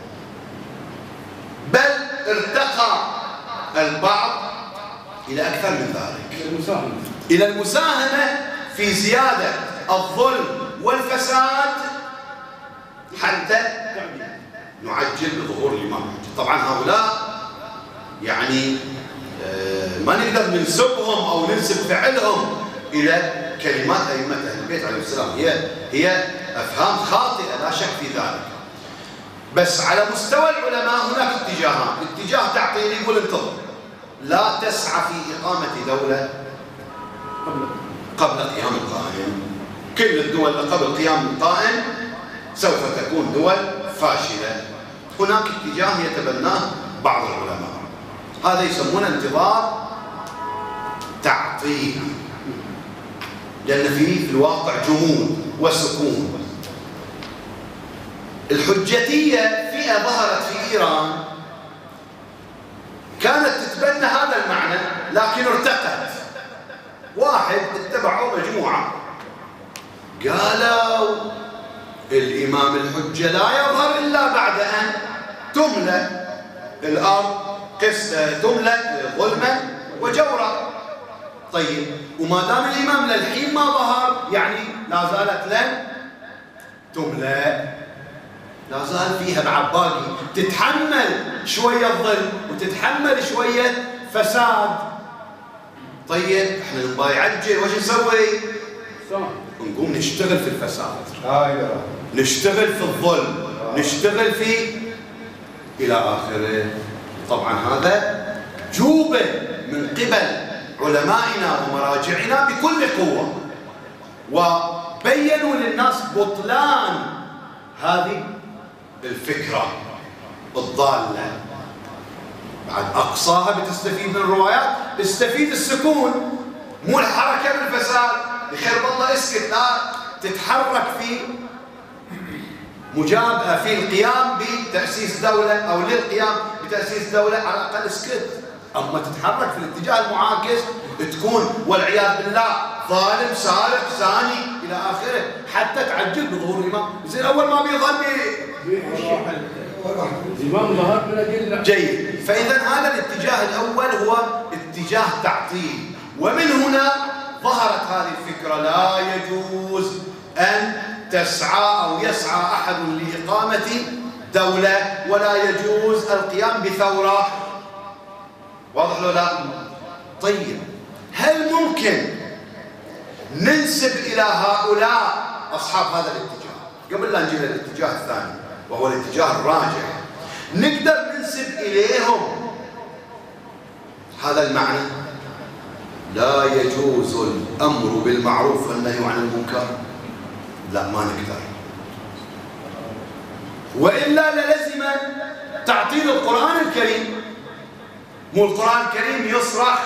بل ارتقى البعض إلى أكثر من ذلك، إلى المساهمة إلى المساهمة في زيادة الظلم والفساد حتى نعجل بظهور الإمام الحجة. طبعا هؤلاء يعني ما نقدر ننسبهم او ننسب فعلهم الى كلمات ائمه اهل البيت عليهم السلام، هي هي افهام خاطئه لا شك في ذلك. بس على مستوى العلماء هناك اتجاهات، اتجاه تعطيل يقول انتظر، لا تسعى في اقامه دوله قبل قيام القائم. كل الدول اللي قبل قيام القائم سوف تكون دول فاشله. هناك اتجاه يتبناه بعض العلماء، هذا يسمونه انتظار تعطيل، لأن فيه في الواقع جمود وسكون. الحجتية فئة ظهرت في إيران كانت تتبنى هذا المعنى، لكن ارتقت. واحد اتبعوا مجموعة قالوا الإمام الحجة لا يظهر إلا بعد أن تملأ الأرض قسط تملأ ظلما وجورا. طيب وما دام الإمام للحين ما ظهر يعني لا زالت لن تملأ، لا زال فيها بعد باقي تتحمل شوية ظلم وتتحمل شوية فساد. طيب احنا نبغى يعجل، وش نسوي؟ نقوم نشتغل في الفساد، نشتغل في الظلم، نشتغل في إلى آخره. طبعا هذا جوبا من قبل علمائنا ومراجعنا بكل قوة، وبينوا للناس بطلان هذه الفكرة الضالة. بعد أقصاها بتستفيد من الروايات، استفيد السكون، مو الحركة بالفساد. بخير والله اسكت، لا تتحرك في مجابهة في القيام بتأسيس دولة أو للقيام بتأسيس دولة، على الأقل اسكت. أما تتحرك في الاتجاه المعاكس تكون والعياذ بالله ظالم سارق زاني إلى آخره، حتى تعجل بظهور الإمام. زين أول ما بيظل الإمام ظهر من أجل جيد. فإذا هذا الاتجاه الأول هو اتجاه تعطيل، ومن هنا ظهرت هذه الفكرة لا يجوز أن تسعى أو يسعى أحد لإقامة دولة، ولا يجوز القيام بثورة. واضح ولا لا؟ طيب هل ممكن ننسب إلى هؤلاء أصحاب هذا الاتجاه قبل لا نجي للاتجاه الثاني وهو الاتجاه الراجح، نقدر ننسب إليهم هذا المعنى؟ لا يجوز الأمر بالمعروف والنهي عن المنكر؟ لا، ما نقدر. وإلا للزم تعطيل القرآن الكريم. مو القرآن الكريم يصرخ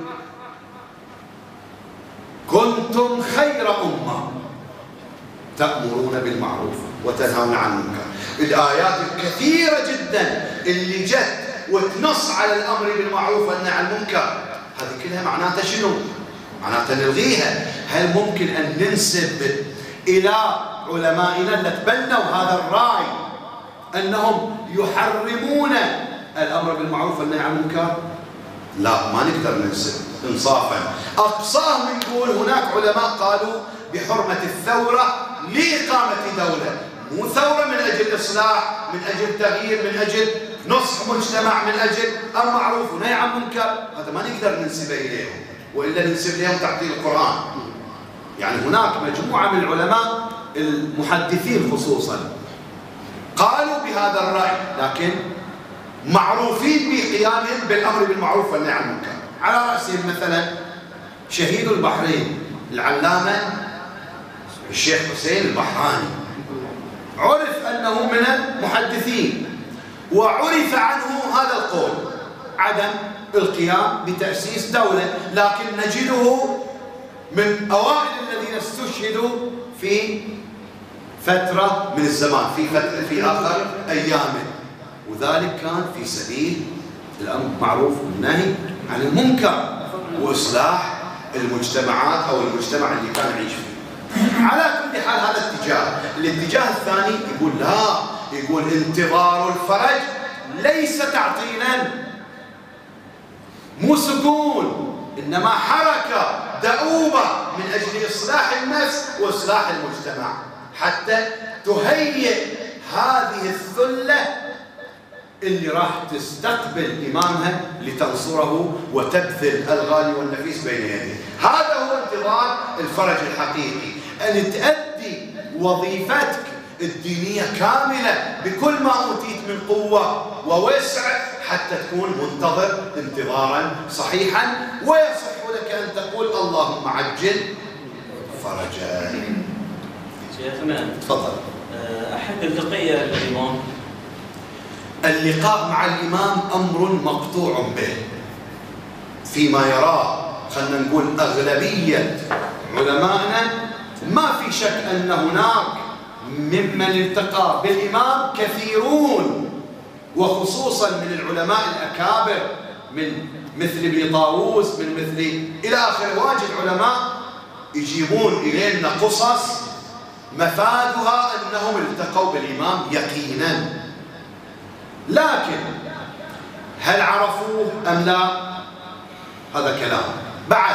كنتم خير أمة تأمرون بالمعروف وتنهون عن المنكر. الآيات الكثيرة جدا اللي جت وتنص على الأمر بالمعروف والنهي عن المنكر، هذه كلها معناتها شنو؟ معناتها نلغيها. هل ممكن أن ننسب إلى علمائنا اللي تبنوا هذا الرأي أنهم يحرمون الأمر بالمعروف والنهي عن المنكر؟ لا، ما نقدر ننسب إنصافا. أقصاه نقول هناك علماء قالوا بحرمة الثورة لإقامة دولة، مو ثورة من أجل إصلاح، من أجل تغيير، من أجل نصح مجتمع، من أجل أمر معروف ونهي عن منكر. هذا ما نقدر ننسب إليهم، وإلا ننسب إليهم تعطيل القرآن. يعني هناك مجموعة من العلماء المحدثين خصوصا قالوا بهذا الرأي، لكن معروفين بقيامهم بالأمر بالمعروف والنهي عن المنكر. على رأسهم مثلا شهيد البحرين العلامة الشيخ حسين البحراني، عرف أنه من المحدثين، وعرف عنه هذا القول عدم القيام بتأسيس دولة، لكن نجده من أوائل الذين استشهدوا في فترة من الزمان، في فترة في آخر أيامه، وذلك كان في سبيل الأمر بالمعروف والنهي عن المنكر وإصلاح المجتمعات أو المجتمع اللي كان يعيش فيه. على كل حال هذا اتجاه. الاتجاه الثاني يقول لا، يقول انتظار الفرج ليس تعطيلا، مو سكون، إنما حركة دؤوبة من أجل إصلاح النفس وإصلاح المجتمع، حتى تهيئ هذه الثلة اللي راح تستقبل إمامها لتنصره وتبذل الغالي والنفيس بين يديه. هذا هو انتظار الفرج الحقيقي، أن تؤدي وظيفتك الدينية كاملة بكل ما أوتيت من قوة ووسع حتى تكون منتظر انتظارا صحيحا، ويصح لك أن تقول اللهم عجل فرجا. شيخنا تفضل. أحد التقية الإمام، اللقاء مع الإمام أمر مقطوع به فيما يراه، خلنا نقول أغلبية علمائنا، ما في شك أن هناك ممن التقى بالإمام كثيرون، وخصوصا من العلماء الأكابر، من مثل ابن طاووس، من مثل إلى آخر، واجد علماء يجيبون إلينا قصص مفادها أنهم التقوا بالإمام يقينا، لكن هل عرفوه أم لا؟ هذا كلام. بعد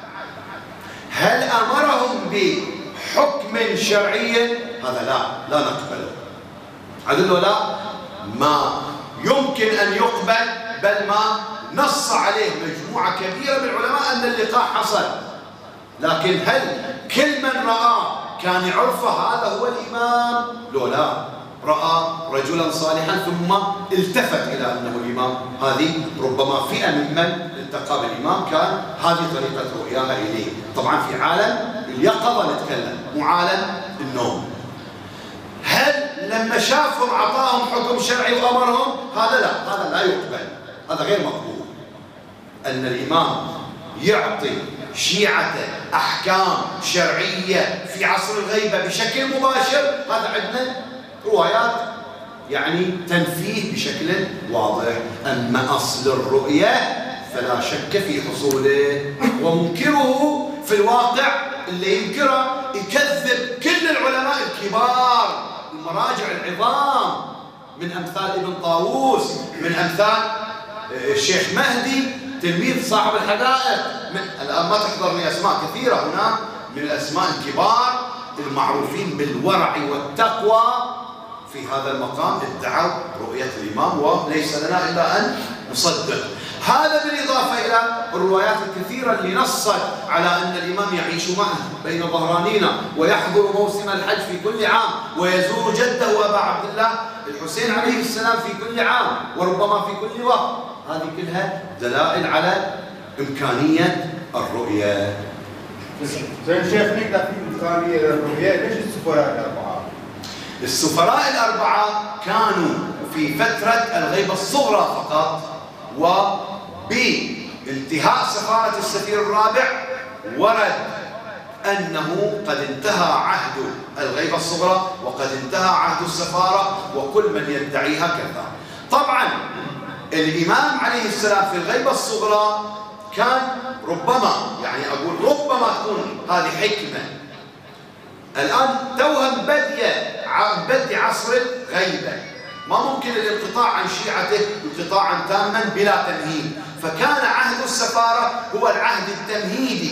هل أمرهم بحكم شرعي؟ هذا لا، لا نقبله. عدل لا، ما يمكن أن يقبل، بل ما نص عليه مجموعة كبيرة من العلماء أن اللقاء حصل، لكن هل كل من رآه كان يعرفه هذا هو الإمام؟ لو لا، رأى رجلا صالحا ثم التفت إلى أنه الإمام، هذه ربما فئة ممن التقى بالإمام كان هذه طريقة رؤياها إليه. طبعا في عالم اليقظة نتكلم، مو عالم النوم. هل لما شافهم أعطاهم حكم شرعي وأمرهم؟ هذا لا، هذا لا يقبل، هذا غير مقبول. أن الإمام يعطي شيعته أحكام شرعية في عصر الغيبة بشكل مباشر، هذا عندنا روايات يعني تنفيه بشكل واضح. أما أصل الرؤية فلا شك في حصوله، ومنكره في الواقع اللي ينكره يكذب كل العلماء الكبار المراجع العظام، من أمثال ابن طاووس، من أمثال الشيخ مهدي تلميذ صاحب الحدائق. من الآن ما تحضرني أسماء كثيرة هنا من الأسماء الكبار المعروفين بالورع والتقوى في هذا المقام ادعوا رؤية الإمام، وليس لنا إلا أن نصدق. هذا بالإضافة إلى الروايات الكثيرة اللي نصت على أن الإمام يعيش معه بين ظهرانينا، ويحضر موسم الحج في كل عام، ويزور جده أبا عبد الله الحسين عليه السلام في كل عام، وربما في كل وقت. هذه كلها دلائل على إمكانية الرؤية. زين شيخ، نقدر في إمكانية الرؤية، ليش السفراء الأربعة؟ السفراء الأربعة كانوا في فترة الغيبة الصغرى فقط، وبانتهاء سفارة السفير الرابع ورد أنه قد انتهى عهد الغيبة الصغرى وقد انتهى عهد السفارة، وكل من يدعيها كذا. طبعا الإمام عليه السلام في الغيبة الصغرى كان ربما، يعني أقول ربما تكون هذه حكمة، الآن توهم بدي بدي عصر الغيبة، ما ممكن الانقطاع عن شيعته انقطاعا تاما بلا تمهيد، فكان عهد السفارة هو العهد التمهيدي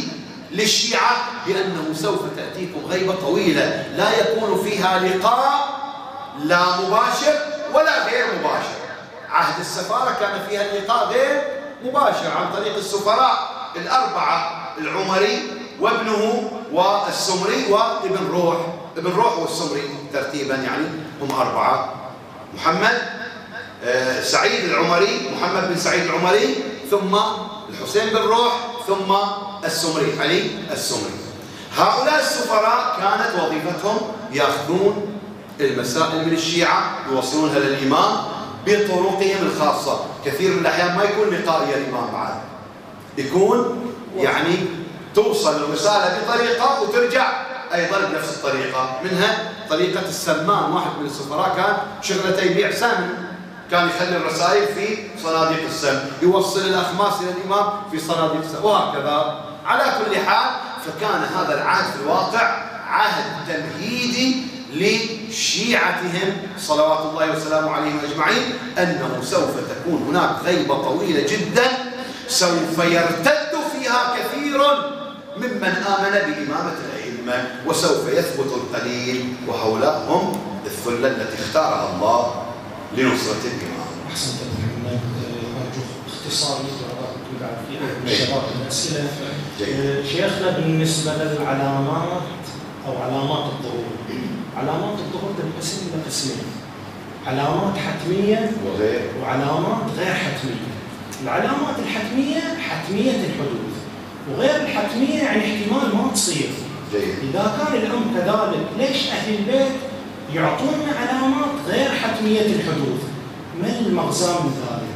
للشيعة بأنه سوف تأتيكم غيبة طويلة لا يكون فيها لقاء لا مباشر ولا غير مباشر. عهد السفارة كان فيها اللقاء غير مباشر عن طريق السفراء الأربعة، العمري وابنه والسمري وابن روح، ابن روح والسمري ترتيبا يعني هم أربعة، محمد آه سعيد العمري، محمد بن سعيد العمري، ثم الحسين بن روح، ثم السمري علي السمري. هؤلاء السفراء كانت وظيفتهم يأخذون المسائل من الشيعة يوصلونها للإمام بطرقهم الخاصة. كثير من الأحيان ما يكون لقاء يا الإمام بعد، يكون يعني توصل الرسالة بطريقة وترجع أيضا بنفس الطريقة. منها طريقة السمان، واحد من السفراء كان شغلته يبيع سمن، كان يخلي الرسائل في صناديق السمن، يوصل الأخماس إلى الإمام في صناديق السمن، وهكذا. على كل حال فكان هذا العهد في الواقع عهد تمهيدي لشيعتهم صلوات الله وسلامه عليهم أجمعين، أنه سوف تكون هناك غيبة طويلة جدا سوف يرتد فيها كثير ممن آمن بإمامة الأئمة، وسوف يثبت القليل، وهؤلاء هم الثلة التي اختارها الله لنصرة الإمام. أحسنت أبو محمد، أرجو اختصار بعد في أحد الشباب الأسئلة. شيخنا بالنسبة للعلامات أو علامات الظهور، علامات الظهور تنقسم إلى قسمين، علامات حتمية وغير وعلامات غير حتمية. العلامات الحتمية حتمية الحدوث، وغير الحتمية يعني احتمال ما تصير. جيد. إذا كان الأمر كذلك ليش أهل البيت يعطونا علامات غير حتمية الحدوث؟ ما المغزى من ذلك؟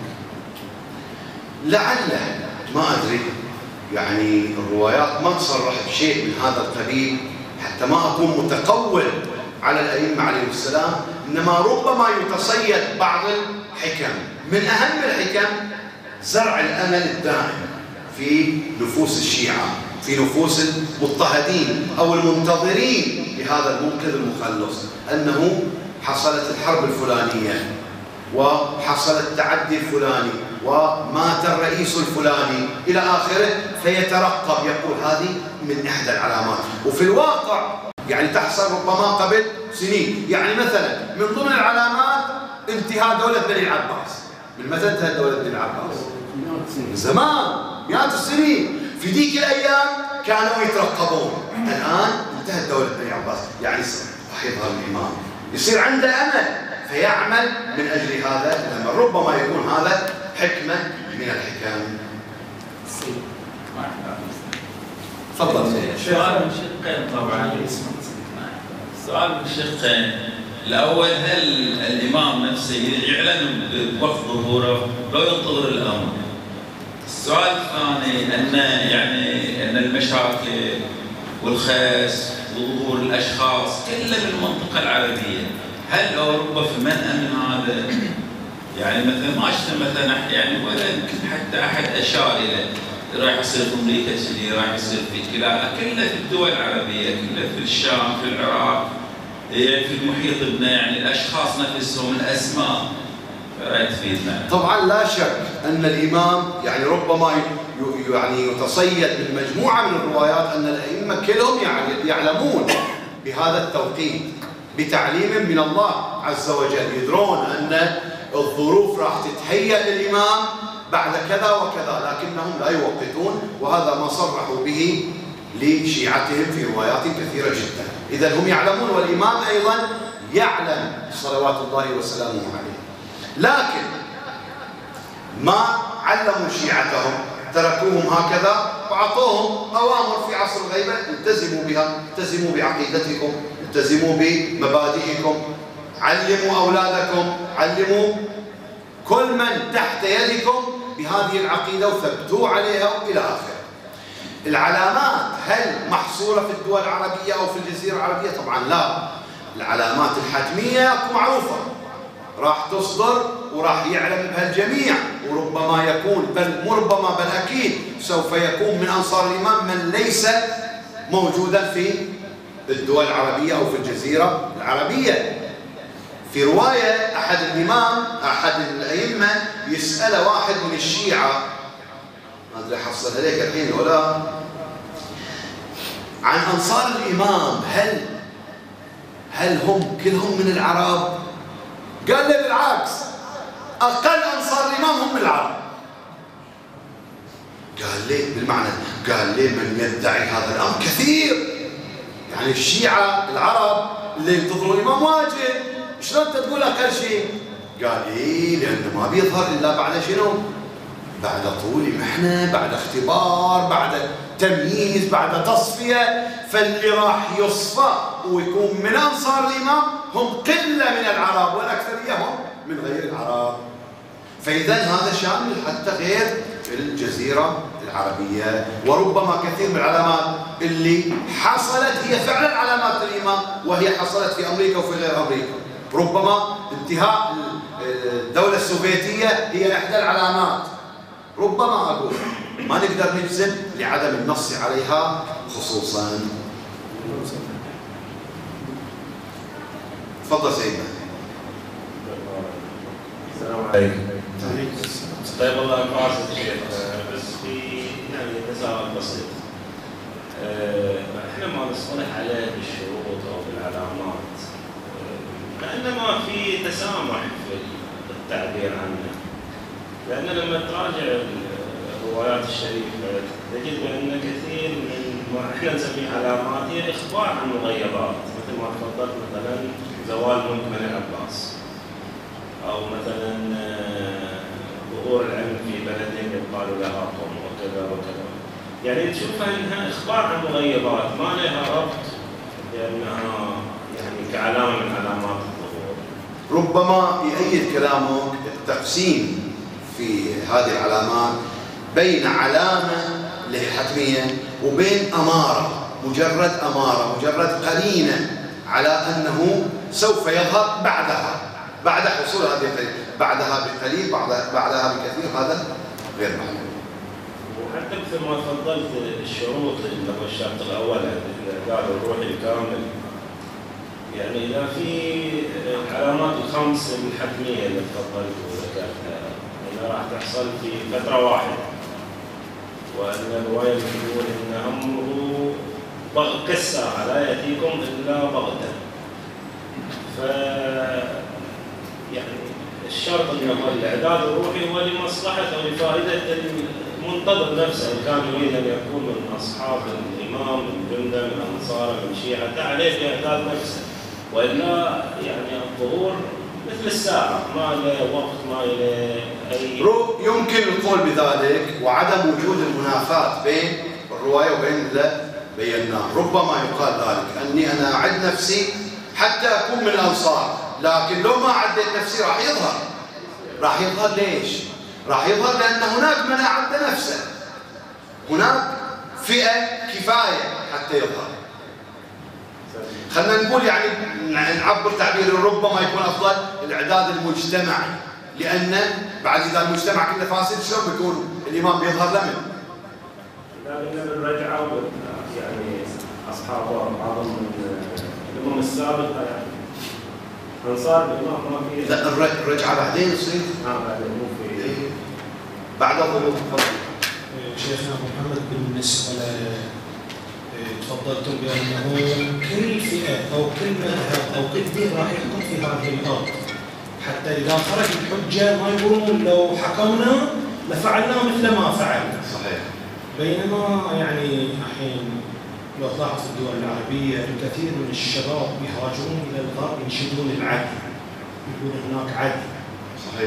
لعله ما أدري، يعني الروايات ما تصرح بشيء من هذا القبيل حتى ما أكون متقول على الأئمة عليهم السلام، إنما ربما يتصيد بعض الحكم. من أهم الحكم زرع الأمل الدائم في نفوس الشيعة، في نفوس المضطهدين أو المنتظرين لهذا المنقذ المخلص، أنه حصلت الحرب الفلانية وحصل التعدي الفلاني ومات الرئيس الفلاني إلى آخره، فيترقب يقول هذه من إحدى العلامات. وفي الواقع يعني تحصل ربما قبل سنين. يعني مثلا من ضمن العلامات انتهاء دولة بني العباس. من متى انتهت دولة بني العباس؟ من زمان، مئات السنين. في ذيك الأيام كانوا يترقبون، الآن انتهت دولة بني العباس، يعني راح يظهر الإمام، يصير عنده أمل فيعمل من أجل هذا الأمل. ربما يكون هذا حكمة من الحكم. تفضل. سؤال من شقين طبعا. سؤال من شقين. الأول، هل الإمام نفسه يعلن بوقت ظهوره لو ينتظر الأمر؟ السؤال الثاني، أن يعني أن المشاكل والخس وظهور الأشخاص كله بالمنطقة العربية، هل أوروبا في منأى من هذا؟ يعني مثلا ما شفنا مثلا يعني ولا يمكن حتى أحد أشار إلى راح يصير في أمريكا كذي، راح يصير في كذا، كله في الدول العربية، كله في الشام، في العراق، يعني في المحيط بنا، يعني الأشخاص نفسهم، الأسماء. فرأيت تفيدنا. طبعا لا شك أن الإمام يعني ربما يعني يتصيد من مجموعة من الروايات أن الأئمة كلهم يعلمون بهذا التوقيت بتعليم من الله عز وجل، يدرون أن الظروف راح تتهيأ للإمام بعد كذا وكذا، لكنهم لا يوقتون، وهذا ما صرحوا به لشيعتهم في روايات كثيرة جدا. إذا هم يعلمون، والإمام أيضا يعلم صلوات الله وسلامه عليه، لكن ما علموا شيعتهم، تركوهم هكذا وأعطوهم أوامر في عصر الغيبة: التزموا بها، التزموا بعقيدتكم، التزموا بمبادئكم، علموا أولادكم، علموا كل من تحت يدكم بهذه العقيدة وثبتوا عليها إلى آخره. العلامات هل محصورة في الدول العربية أو في الجزيرة العربية؟ طبعا لا. العلامات الحتمية معروفة، راح تصدر وراح يعلم بها الجميع، وربما يكون بل ربما بل أكيد سوف يكون من أنصار الإمام من ليس موجودا في الدول العربية أو في الجزيرة العربية. في رواية أحد الإمام أحد الأئمة يسأل واحد من الشيعة، ما أدري حصلها لك الحين ولا، عن أنصار الإمام، هل هل هم كلهم من العرب؟ قال لي بالعكس، أقل أنصار الإمام هم من العرب. قال لي بالمعنى، قال لي من يدعي هذا الأمر كثير، يعني الشيعة العرب اللي ينتظروا الإمام واجد، شلون أنت تقول أقل شيء؟ قال إيه لأنه ما بيظهر إلا بعد شنو؟ بعد طول محنة، بعد اختبار، بعد تمييز، بعد تصفية، فاللي راح يصفى ويكون من أنصار الإمام هم قلة من العرب، والأكثرية هم من غير العرب. فإذا هذا شامل حتى غير الجزيرة العربية، وربما كثير من العلامات اللي حصلت هي فعلا علامات الإمام، وهي حصلت في أمريكا وفي غير أمريكا. ربما انتهاء الدولة السوفيتية هي إحدى العلامات، ربما أقول ما نقدر نجزم لعدم النص عليها خصوصا. تفضل سيدنا. السلام عليكم. طيب الله يبارك الشيخ، بس في يعني تساؤل بسيط. احنا ما نصطلح عليه بالشروط او بالعلامات، كانما في تسامح في التعبير عنه. لان لما تراجع الروايات الشريفه تجد بان كثير من ما احنا نسميه علامات هي اخبار عن مغيبات، مثل ما تفضلت مثلا زوال ملك بني العباس، او مثلا ظهور العلم في بلد يقال لها قوم وكذا وكذا. يعني تشوفها انها اخبار عن مغيبات ما لها ربط بانها يعني كعلامه من علامات الظهور. ربما يؤيد كلامك التقسيم في هذه العلامات بين علامه اللي هي حتميه وبين اماره، مجرد اماره، مجرد قرينه على انه سوف يظهر بعدها، بعد حصول هذه القرينه، بعدها بقليل، بعدها بعدها بكثير، هذا غير معلوم. وحتى مثل ما تفضلت الشروط اللي هو الشرط الاول الاعداد الروحي الكامل، يعني اذا في العلامات الخمس الحتميه اللي تفضلت وذكرتها انها راح تحصل في فتره واحده، وان الروايه تقول ان امره كالساعه لا ياتيكم الا بغته. ف يعني الشرط انه الاعداد الروحي هو لمصلحه او لفائده المنتظر نفسه، ان كان يريد ان يكون من اصحاب الامام، من جنده، من انصاره، من شيعته، عليه باعداد نفسه، والا يعني الظهور مثل الساعه، ما له وقت، ما له اي. يمكن القول بذلك وعدم وجود المنافاة بين الروايه وبين اللي بيناه، ربما يقال ذلك اني انا اعد نفسي حتى اكون من الانصار، لكن لو ما عديت نفسي راح يظهر. راح يظهر ليش؟ راح يظهر لأن هناك من أعد نفسه، هناك فئة كفاية حتى يظهر. خلينا نقول يعني نعبر تعبير ربما يكون أفضل الإعداد المجتمعي، لأن بعد إذا المجتمع كله فاسد شلون بيكون الإمام بيظهر لمن؟ لكن الرجعة يعني أصحاب بعضهم من الأمم السابقة يعني أنصار الإمام ما في. لا الرجعة بعدين تصير. اه بعدين مو في. إيه. بعد الظهور. شيخنا أبو محمد بالنسبة تفضلتم بأنه كل فئة أو كل مذهب أو كل دين راح يحكم في هذه الأرض، حتى إذا خرج الحجة ما يقولون لو حكمنا لفعلنا مثل ما فعلنا. صحيح. بينما يعني الحين لو تلاحظ في الدول العربية الكثير من الشباب يهاجرون إلى الغرب ينشدون العدل، يقولون هناك عدل. صحيح.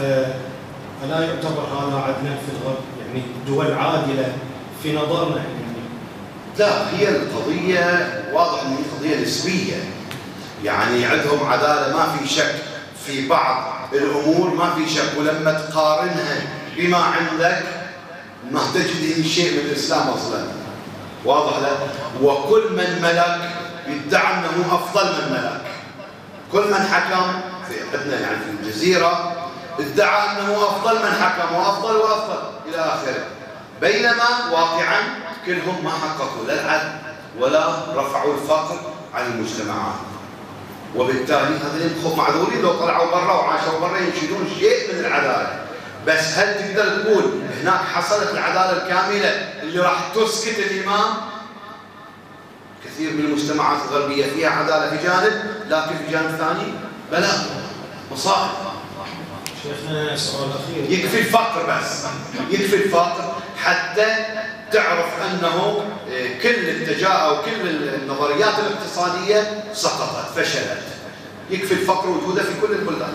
فألا يعتبر هذا عدلا في الغرب؟ يعني دول عادلة في نظرنا يعني. لا، هي القضية واضح أن هي قضية نسبية، يعني عندهم عدالة ما في شك في بعض الأمور، ما في شك، ولما تقارنها بما عندك ما تجد شيء من الإسلام أصلا، واضح له؟ وكل من ملك يدعي أنه أفضل من ملك، كل من حكم في عندنا يعني في الجزيرة ادعى أنه أفضل من حكم وأفضل وأفضل إلى آخره، بينما واقعا كلهم ما حققوا لا العدل ولا رفعوا الفقر عن المجتمعات، وبالتالي هذول معذورين لو طلعوا برا وعاشوا برا ينشدون شيء من العدالة. بس هل تقدر تقول هناك حصلت العدالة الكاملة اللي راح تسكت الإمام؟ كثير من المجتمعات الغربية فيها عدالة في جانب، لكن في جانب ثاني بلاء مصائب. شيخنا سؤال أخير. يكفي الفقر بس، يكفي الفقر حتى تعرف أنه كل التجارة وكل النظريات الاقتصادية سقطت فشلت. يكفي الفقر وجوده في كل البلدان.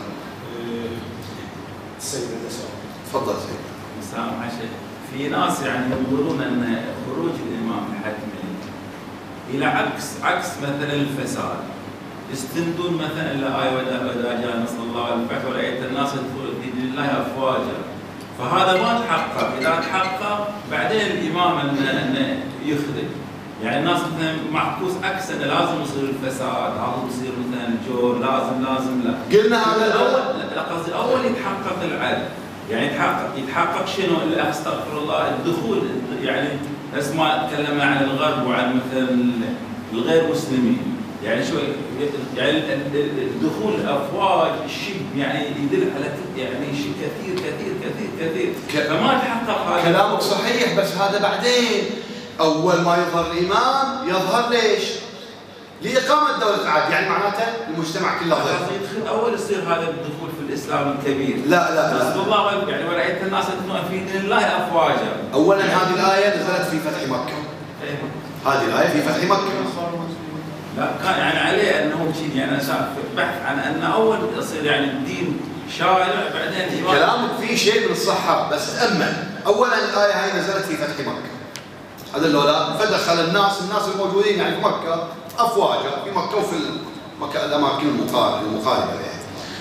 السيد الأسود. تفضل سيد. مساء عشاء. في ناس يعني يقولون أن خروج الإمام الحتمي إلى عكس عكس مثلا الفساد. يستندون مثلا الى آية وإذا جاء نصر الله والفتح ورأيت الناس يدخلون في دين الله أفواجا. فهذا ما تحقق، إذا تحقق بعدين الإمام أنه يخرج. يعني الناس مثلا معكوس عكس انه لازم يصير الفساد، لازم يصير مثلا الجور، لازم لازم لا. قلنا هذا الاول، لا قصدي اول يتحقق العدل. يعني يتحقق يتحقق شنو؟ استغفر الله الدخول، يعني نفس ما تكلمنا عن الغرب وعن مثلا الغير مسلمين. يعني شو يعني الدخول افواج الشب يعني يدل على يعني شيء كثير كثير كثير كثير فما تحقق هذا. كلامك صحيح بس هذا بعدين. اول ما يظهر الامام يظهر ليش؟ لاقامه دوله العدل، يعني معناته المجتمع كله ضد. يدخل اول يصير هذا الدخول في الاسلام الكبير. لا لا لا. رسول الله يعني ورأيت الناس يدخلون في دين الله افواجا. اولا هذه الايه نزلت في فتح مكه. هذه الايه في فتح مكه. لا كان يعني عليه انه شيء يعني انا بحث عن ان اول يصير يعني الدين شارع بعدين كلامك فيه شيء من الصحه بس تامل. اولا الايه هاي نزلت في فتح مكه. هذا اللولا فدخل الناس الناس الموجودين يعني في مكه افواجا في مكه وفي مكة الاماكن المقاربه يعني.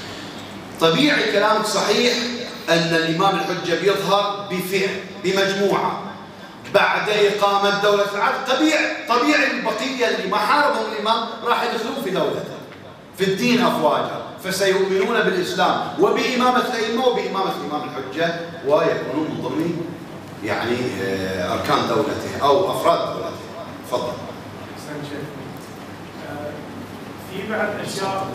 طبيعي كلامك صحيح ان الامام الحجه بيظهر بفئه بمجموعه بعد إقامة دولة العدل. طبيعي طبيعي البقية اللي ما حاربهم الإمام راح يدخلون في دولته في الدين أفواجا، فسيؤمنون بالإسلام وبإمامة الأئمة وبإمامة الإمام الحجة ويكونون من ضمن يعني أركان دولته أو أفراد دولته. تفضل. في بعض أشياء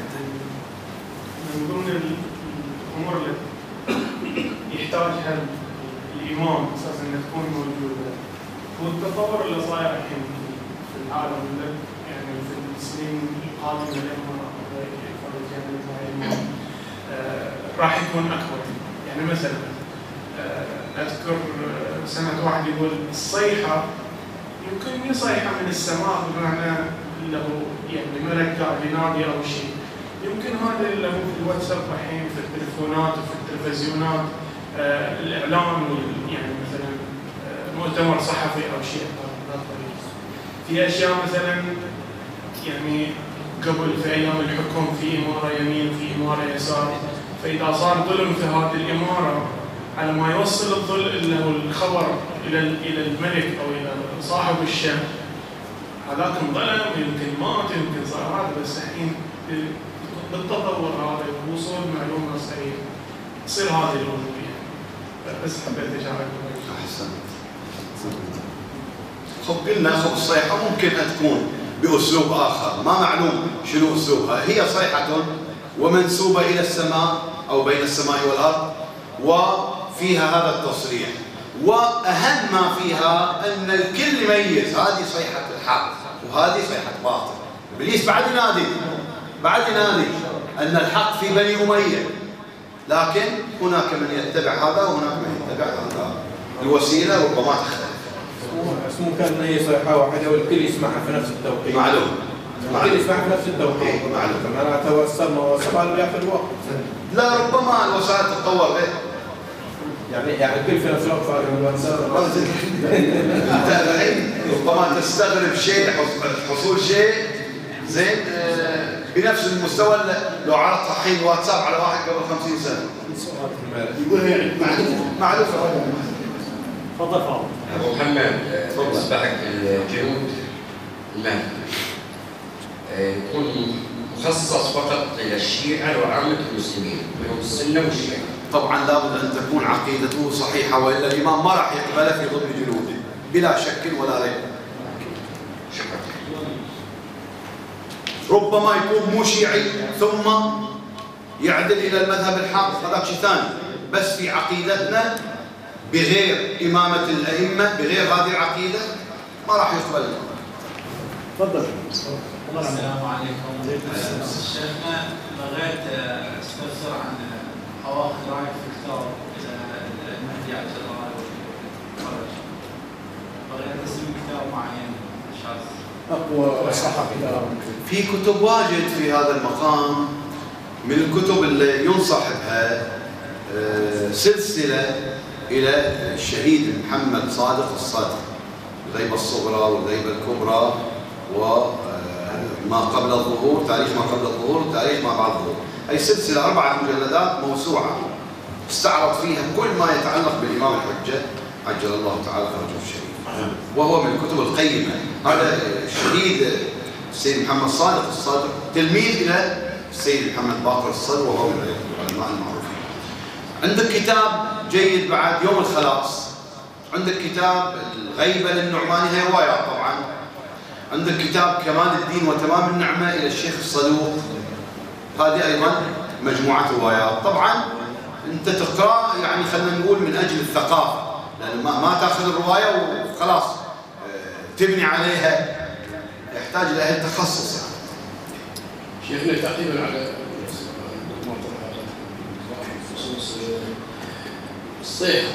من ضمن الأمور اللي يحتاجها الإمام أساساً أن تكون موجودة هو التطور اللي صاير الحين في العالم يعني في السنين القادمة لما آه راح يكون أكبر. يعني مثلاً آه أذكر سنة واحد يقول الصيحة يمكن صيحة من السماء بمعنى اللي هو يعني ملك قاعد ينادي أو شيء. يمكن هذا اللي هو في الواتساب الحين في التلفونات وفي التلفزيونات آه الإعلام يعني مثلا آه مؤتمر صحفي أو شيء في أشياء مثلا يعني قبل في أيام الحكم في إمارة يمين في إمارة يسار، فإذا صار ظلم في هذه الإمارة على ما يوصل الظلم اللي هو الخبر إلى إلى الملك أو إلى صاحب الشأن هذاك انظلم يمكن مات يمكن صار هذا، بس الحين بالتطور هذا ووصول معلومة صحيحة تصير هذه الأمور. بس حبيت اشارك. احسنت. خب قلنا خب الصيحه ممكن ان تكون باسلوب اخر ما معلوم شنو اسلوبها، هي صيحه ومنسوبه الى السماء او بين السماء والارض وفيها هذا التصريح، واهم ما فيها ان الكل يميز هذه صيحه الحق وهذه صيحه باطل. ابليس بعد ينادي بعد ينادي ان الحق في بني اميه، لكن هناك من يتبع هذا وهناك من يتبع هذا. الوسيله ربما تختلف. بس ممكن هي صيحه واحده والكل يسمعها في نفس التوقيت. معلوم. الكل يسمعها في نفس التوقيت. معلوم. معناتها وصلنا وصلنا بياخذ وقت. لا ربما الوسائل تتطور غير. يعني يعني الكل في نفس الوقت صار الواتساب. انت الحين ربما تستغرب شيء حصول شيء زين بنفس المستوى لو عرضت الحين واتساب على واحد قبل خمسين سنة. يقول هي معلومة. تفضل فاضل. أبو محمد بالنسبة حق الجنود المهدي يكون مخصص فقط إلى الشيعة وعامة المسلمين منهم السنة والشيعة. طبعا لابد أن تكون عقيدته صحيحة وإلا الإمام ما راح يقبله في ضمن جنوده بلا شك ولا ريب. شكرا. ربما يكون مو شيعي ثم يعدل إلى المذهب الحق هذا شيء ثاني، بس في عقيدتنا بغير إمامة الأئمة بغير هذه العقيدة ما راح يقبل. تفضل. السلام عليكم. شيخنا بغيت استفسر عن اواخر رايك في كتاب المهدي عجل الله وفرج. بغيت اسم كتاب معين شاذ. اقوى صحه كتاب. في كتب واجد في هذا المقام، من الكتب اللي ينصح بها سلسله الى الشهيد محمد صادق الصادق، الغيبه الصغرى والغيبه الكبرى وما قبل الظهور، تاريخ ما قبل الظهور وتاريخ ما بعد الظهور. هي سلسله اربعه مجلدات موسوعه استعرض فيها كل ما يتعلق بالامام الحجه عجل الله تعالى فرجه الشريف، وهو من الكتب القيمه. هذا الشهيد السيد محمد صادق الصادق تلميذ الى السيد محمد باقر الصدر، وهو من العلماء المعروفين. عندك كتاب جيد بعد يوم الخلاص، عندك كتاب الغيبه للنعماني، هي روايات طبعا. عندك كتاب كمال الدين وتمام النعمه الى الشيخ الصدوق، هذه ايضا مجموعه روايات. طبعا انت تقرا يعني خلينا نقول من اجل الثقافه، لان ما, ما تاخذ الروايه وخلاص تبني عليها، يحتاج الى اهل تخصص. يعني شيخنا تعقيبا على خصوص الصيحه،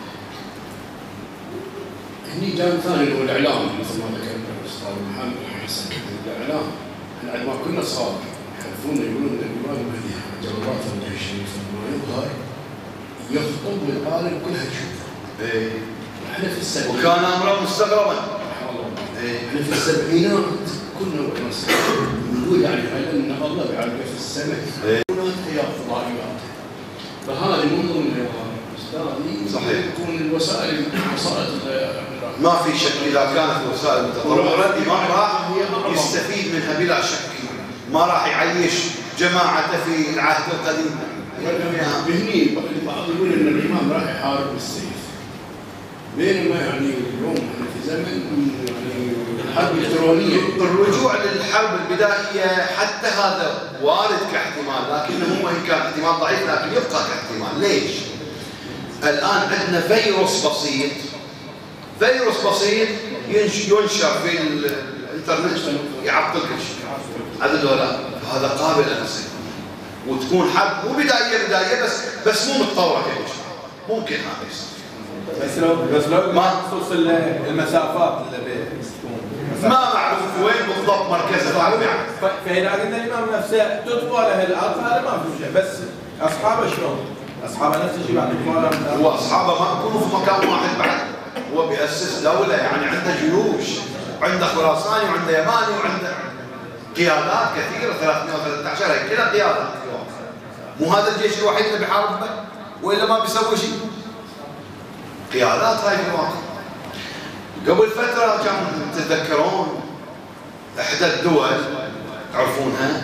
هني جانب ثاني اللي هو الاعلام، مثل ما ذكر الاستاذ محمد حسن. الاعلام احنا عندما كنا صغار يحلفون يقولون ان الامام المهدي عجل الله فرجه الشريف لما يظهر يخطب والعالم كلها تشوفه. ايه احنا في السبعينات وكان امره مستغربا. ايه احنا في السبعينات كنا وناس نقول يعني ان الله بيعلق في السماء. ايه هي فضائيات. فهذه من ضمن استاذي صحيح تكون الوسائل وسائل ما في شك. اذا كانت الوسائل متطوره الامام راح يستفيد منها بلا شك، ما راح يعيش جماعته في العهد القديم. بهني البعض يقول ان الامام راح يحارب بالسيف، بينما يعني اليوم احنا في زمن يعني الحرب الالكترونيه. الرجوع للحرب البدائيه حتى هذا وارد كاحتمال، لكنه وان كان احتمال ضعيف لكن يبقى كاحتمال. ليش؟ الان عندنا فيروس بسيط، فيروس بسيط ينشر في الانترنت يعطل كل شيء. هذا دولار، هذا قابل ان يصير وتكون حرب مو بدائيه بدائيه بس بس مو متطوره كل شيء. ممكن هذا يصير. بس لو بس لو ما خصوص المسافات اللي بتكون ما معروف وين بالضبط مركزها. فاذا قلنا الامام نفسه تطفى له الارض هذا ما في شيء، بس اصحابه شلون؟ اصحابه نفس الشيء بعد الكفار. هو اصحابه ما يكونوا في مكان واحد بعد، هو بيأسس دوله يعني عنده جيوش، عنده خراساني وعنده يماني وعنده قيادات كثيره ثلاثمئة وثلاثة عشر، هي كلها قيادات. مو هذا الجيش الوحيد اللي بيحارب به والا ما بيسوي شيء. قيادات هاي في الواقع. قبل فتره كانوا تتذكرون احدى الدول تعرفونها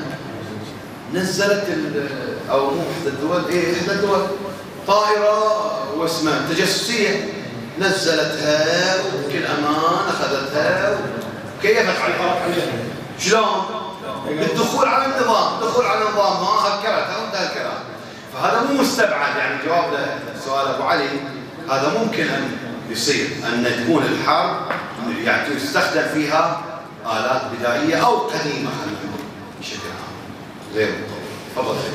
نزلت او مو احدى الدول، ايه احدى الدول طائره واسمها تجسسيه، نزلتها وبكل امان اخذتها وكيفت عليها. شلون؟ بالدخول على النظام، دخول على النظام ما هكرتها وانتهى الكلام. فهذا مو مستبعد، يعني جواب لسؤال ابو علي، هذا ممكن ان يصير، ان تكون الحرب يعني يستخدم فيها آلات بدائيه او قديمه خلينا نقول بشكل عام غير متطور. تفضل.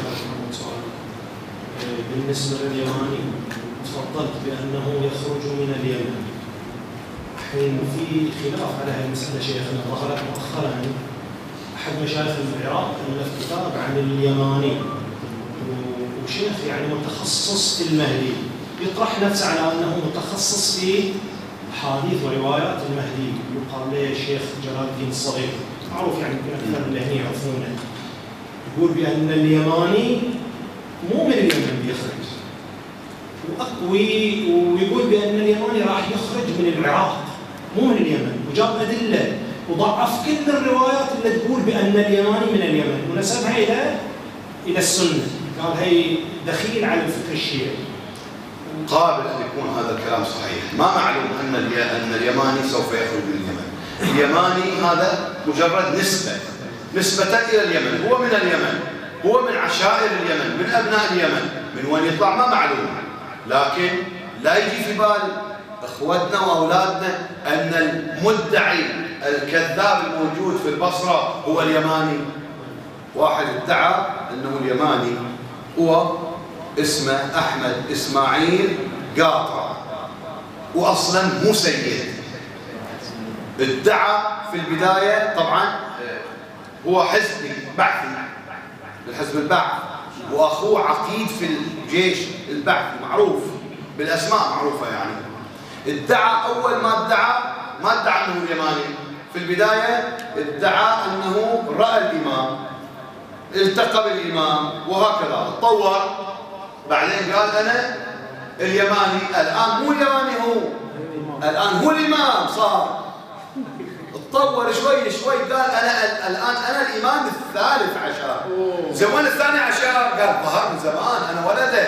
بالنسبه لليماني تفضلت بانه يخرج من اليمن. الحين في خلاف على هذه المساله شيخنا، ظهرت مؤخرا احد مشايخ العراق الف كتاب عن اليماني، وشيخ يعني متخصص في المهدي، يطرح نفسه على انه متخصص في احاديث وروايات المهدي، يقال له الشيخ جلال الدين الصغير، معروف يعني اكثر من اللي يعرفونه. يقول بان اليماني مو من اليمن بيخرج، ويقول بان اليماني راح يخرج من العراق مو من اليمن، وجاب ادله وضعف كل الروايات اللي تقول بان اليماني من اليمن ونسبها الى الى السنه، قال هي دخيل على الفكر الشيعي. قابل ان يكون هذا الكلام صحيح، ما معلوم ان ان اليماني سوف يخرج من اليمن. اليماني هذا مجرد نسبه، نسبه الى اليمن، هو من اليمن، هو من عشائر اليمن، من ابناء اليمن، من وين يطلع ما معلوم. لكن لا يجي في بال اخوتنا واولادنا ان المدعي الكذاب الموجود في البصرة هو اليماني. واحد ادعى أنه اليماني هو اسمه أحمد إسماعيل قاطع، وأصلا مو سيد. ادعى في البداية، طبعا هو حزبي بعثي بالحزب البعث، وأخوه عقيد في الجيش البعثي معروف بالأسماء معروفة يعني. ادعى أول ما ادعى ما ادعى أنه اليماني، في البداية ادعى أنه رأى الإمام، التقى بالإمام وهكذا تطور. بعدين قال أنا اليماني، الآن مو اليماني هو، الآن هو الإمام صار. تطور شوي شوي، قال أنا الآن أنا الإمام الثالث عشر. زمان الثاني عشر قال ظهر من زمان أنا ولده.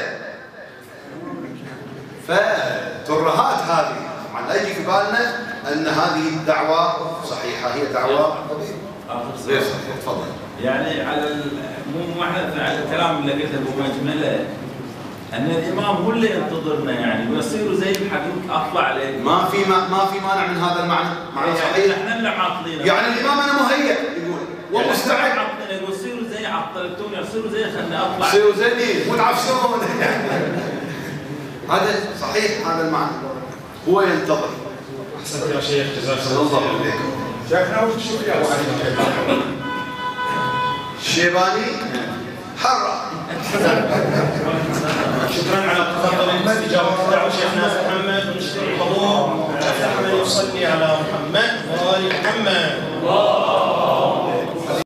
فترهات هذه طبعا لا يجي في بالنا أن هذه الدعوة صحيحة، هي دعوة غير صحيحة. تفضل. يعني على مو محدث على الكلام اللي قلته ابو مجمله ان الامام هو اللي ينتظرنا يعني ويصيروا زي الحدود اطلع عليه. ما في ما, ما في مانع من هذا المعنى، معنى يعني صحيح. احنا اللي عاطلين يعني الامام انا مهيئ يقول ومستعد. يعني يقول يصيروا زي عطلتوني، يصيروا زي خلنا اطلع. يصيروا زيني متعفسون. هذا صحيح، هذا المعنى. هو ينتظر. احسنت يا شيخ، جزاك الله خير. شيخنا وش تشوف يا ابو علي؟ الشيباني حرة. شكرا على تفضل الاستجابه دعوه شيخنا محمد، ونشكر الحضور. محمد يصلي على محمد وآل محمد.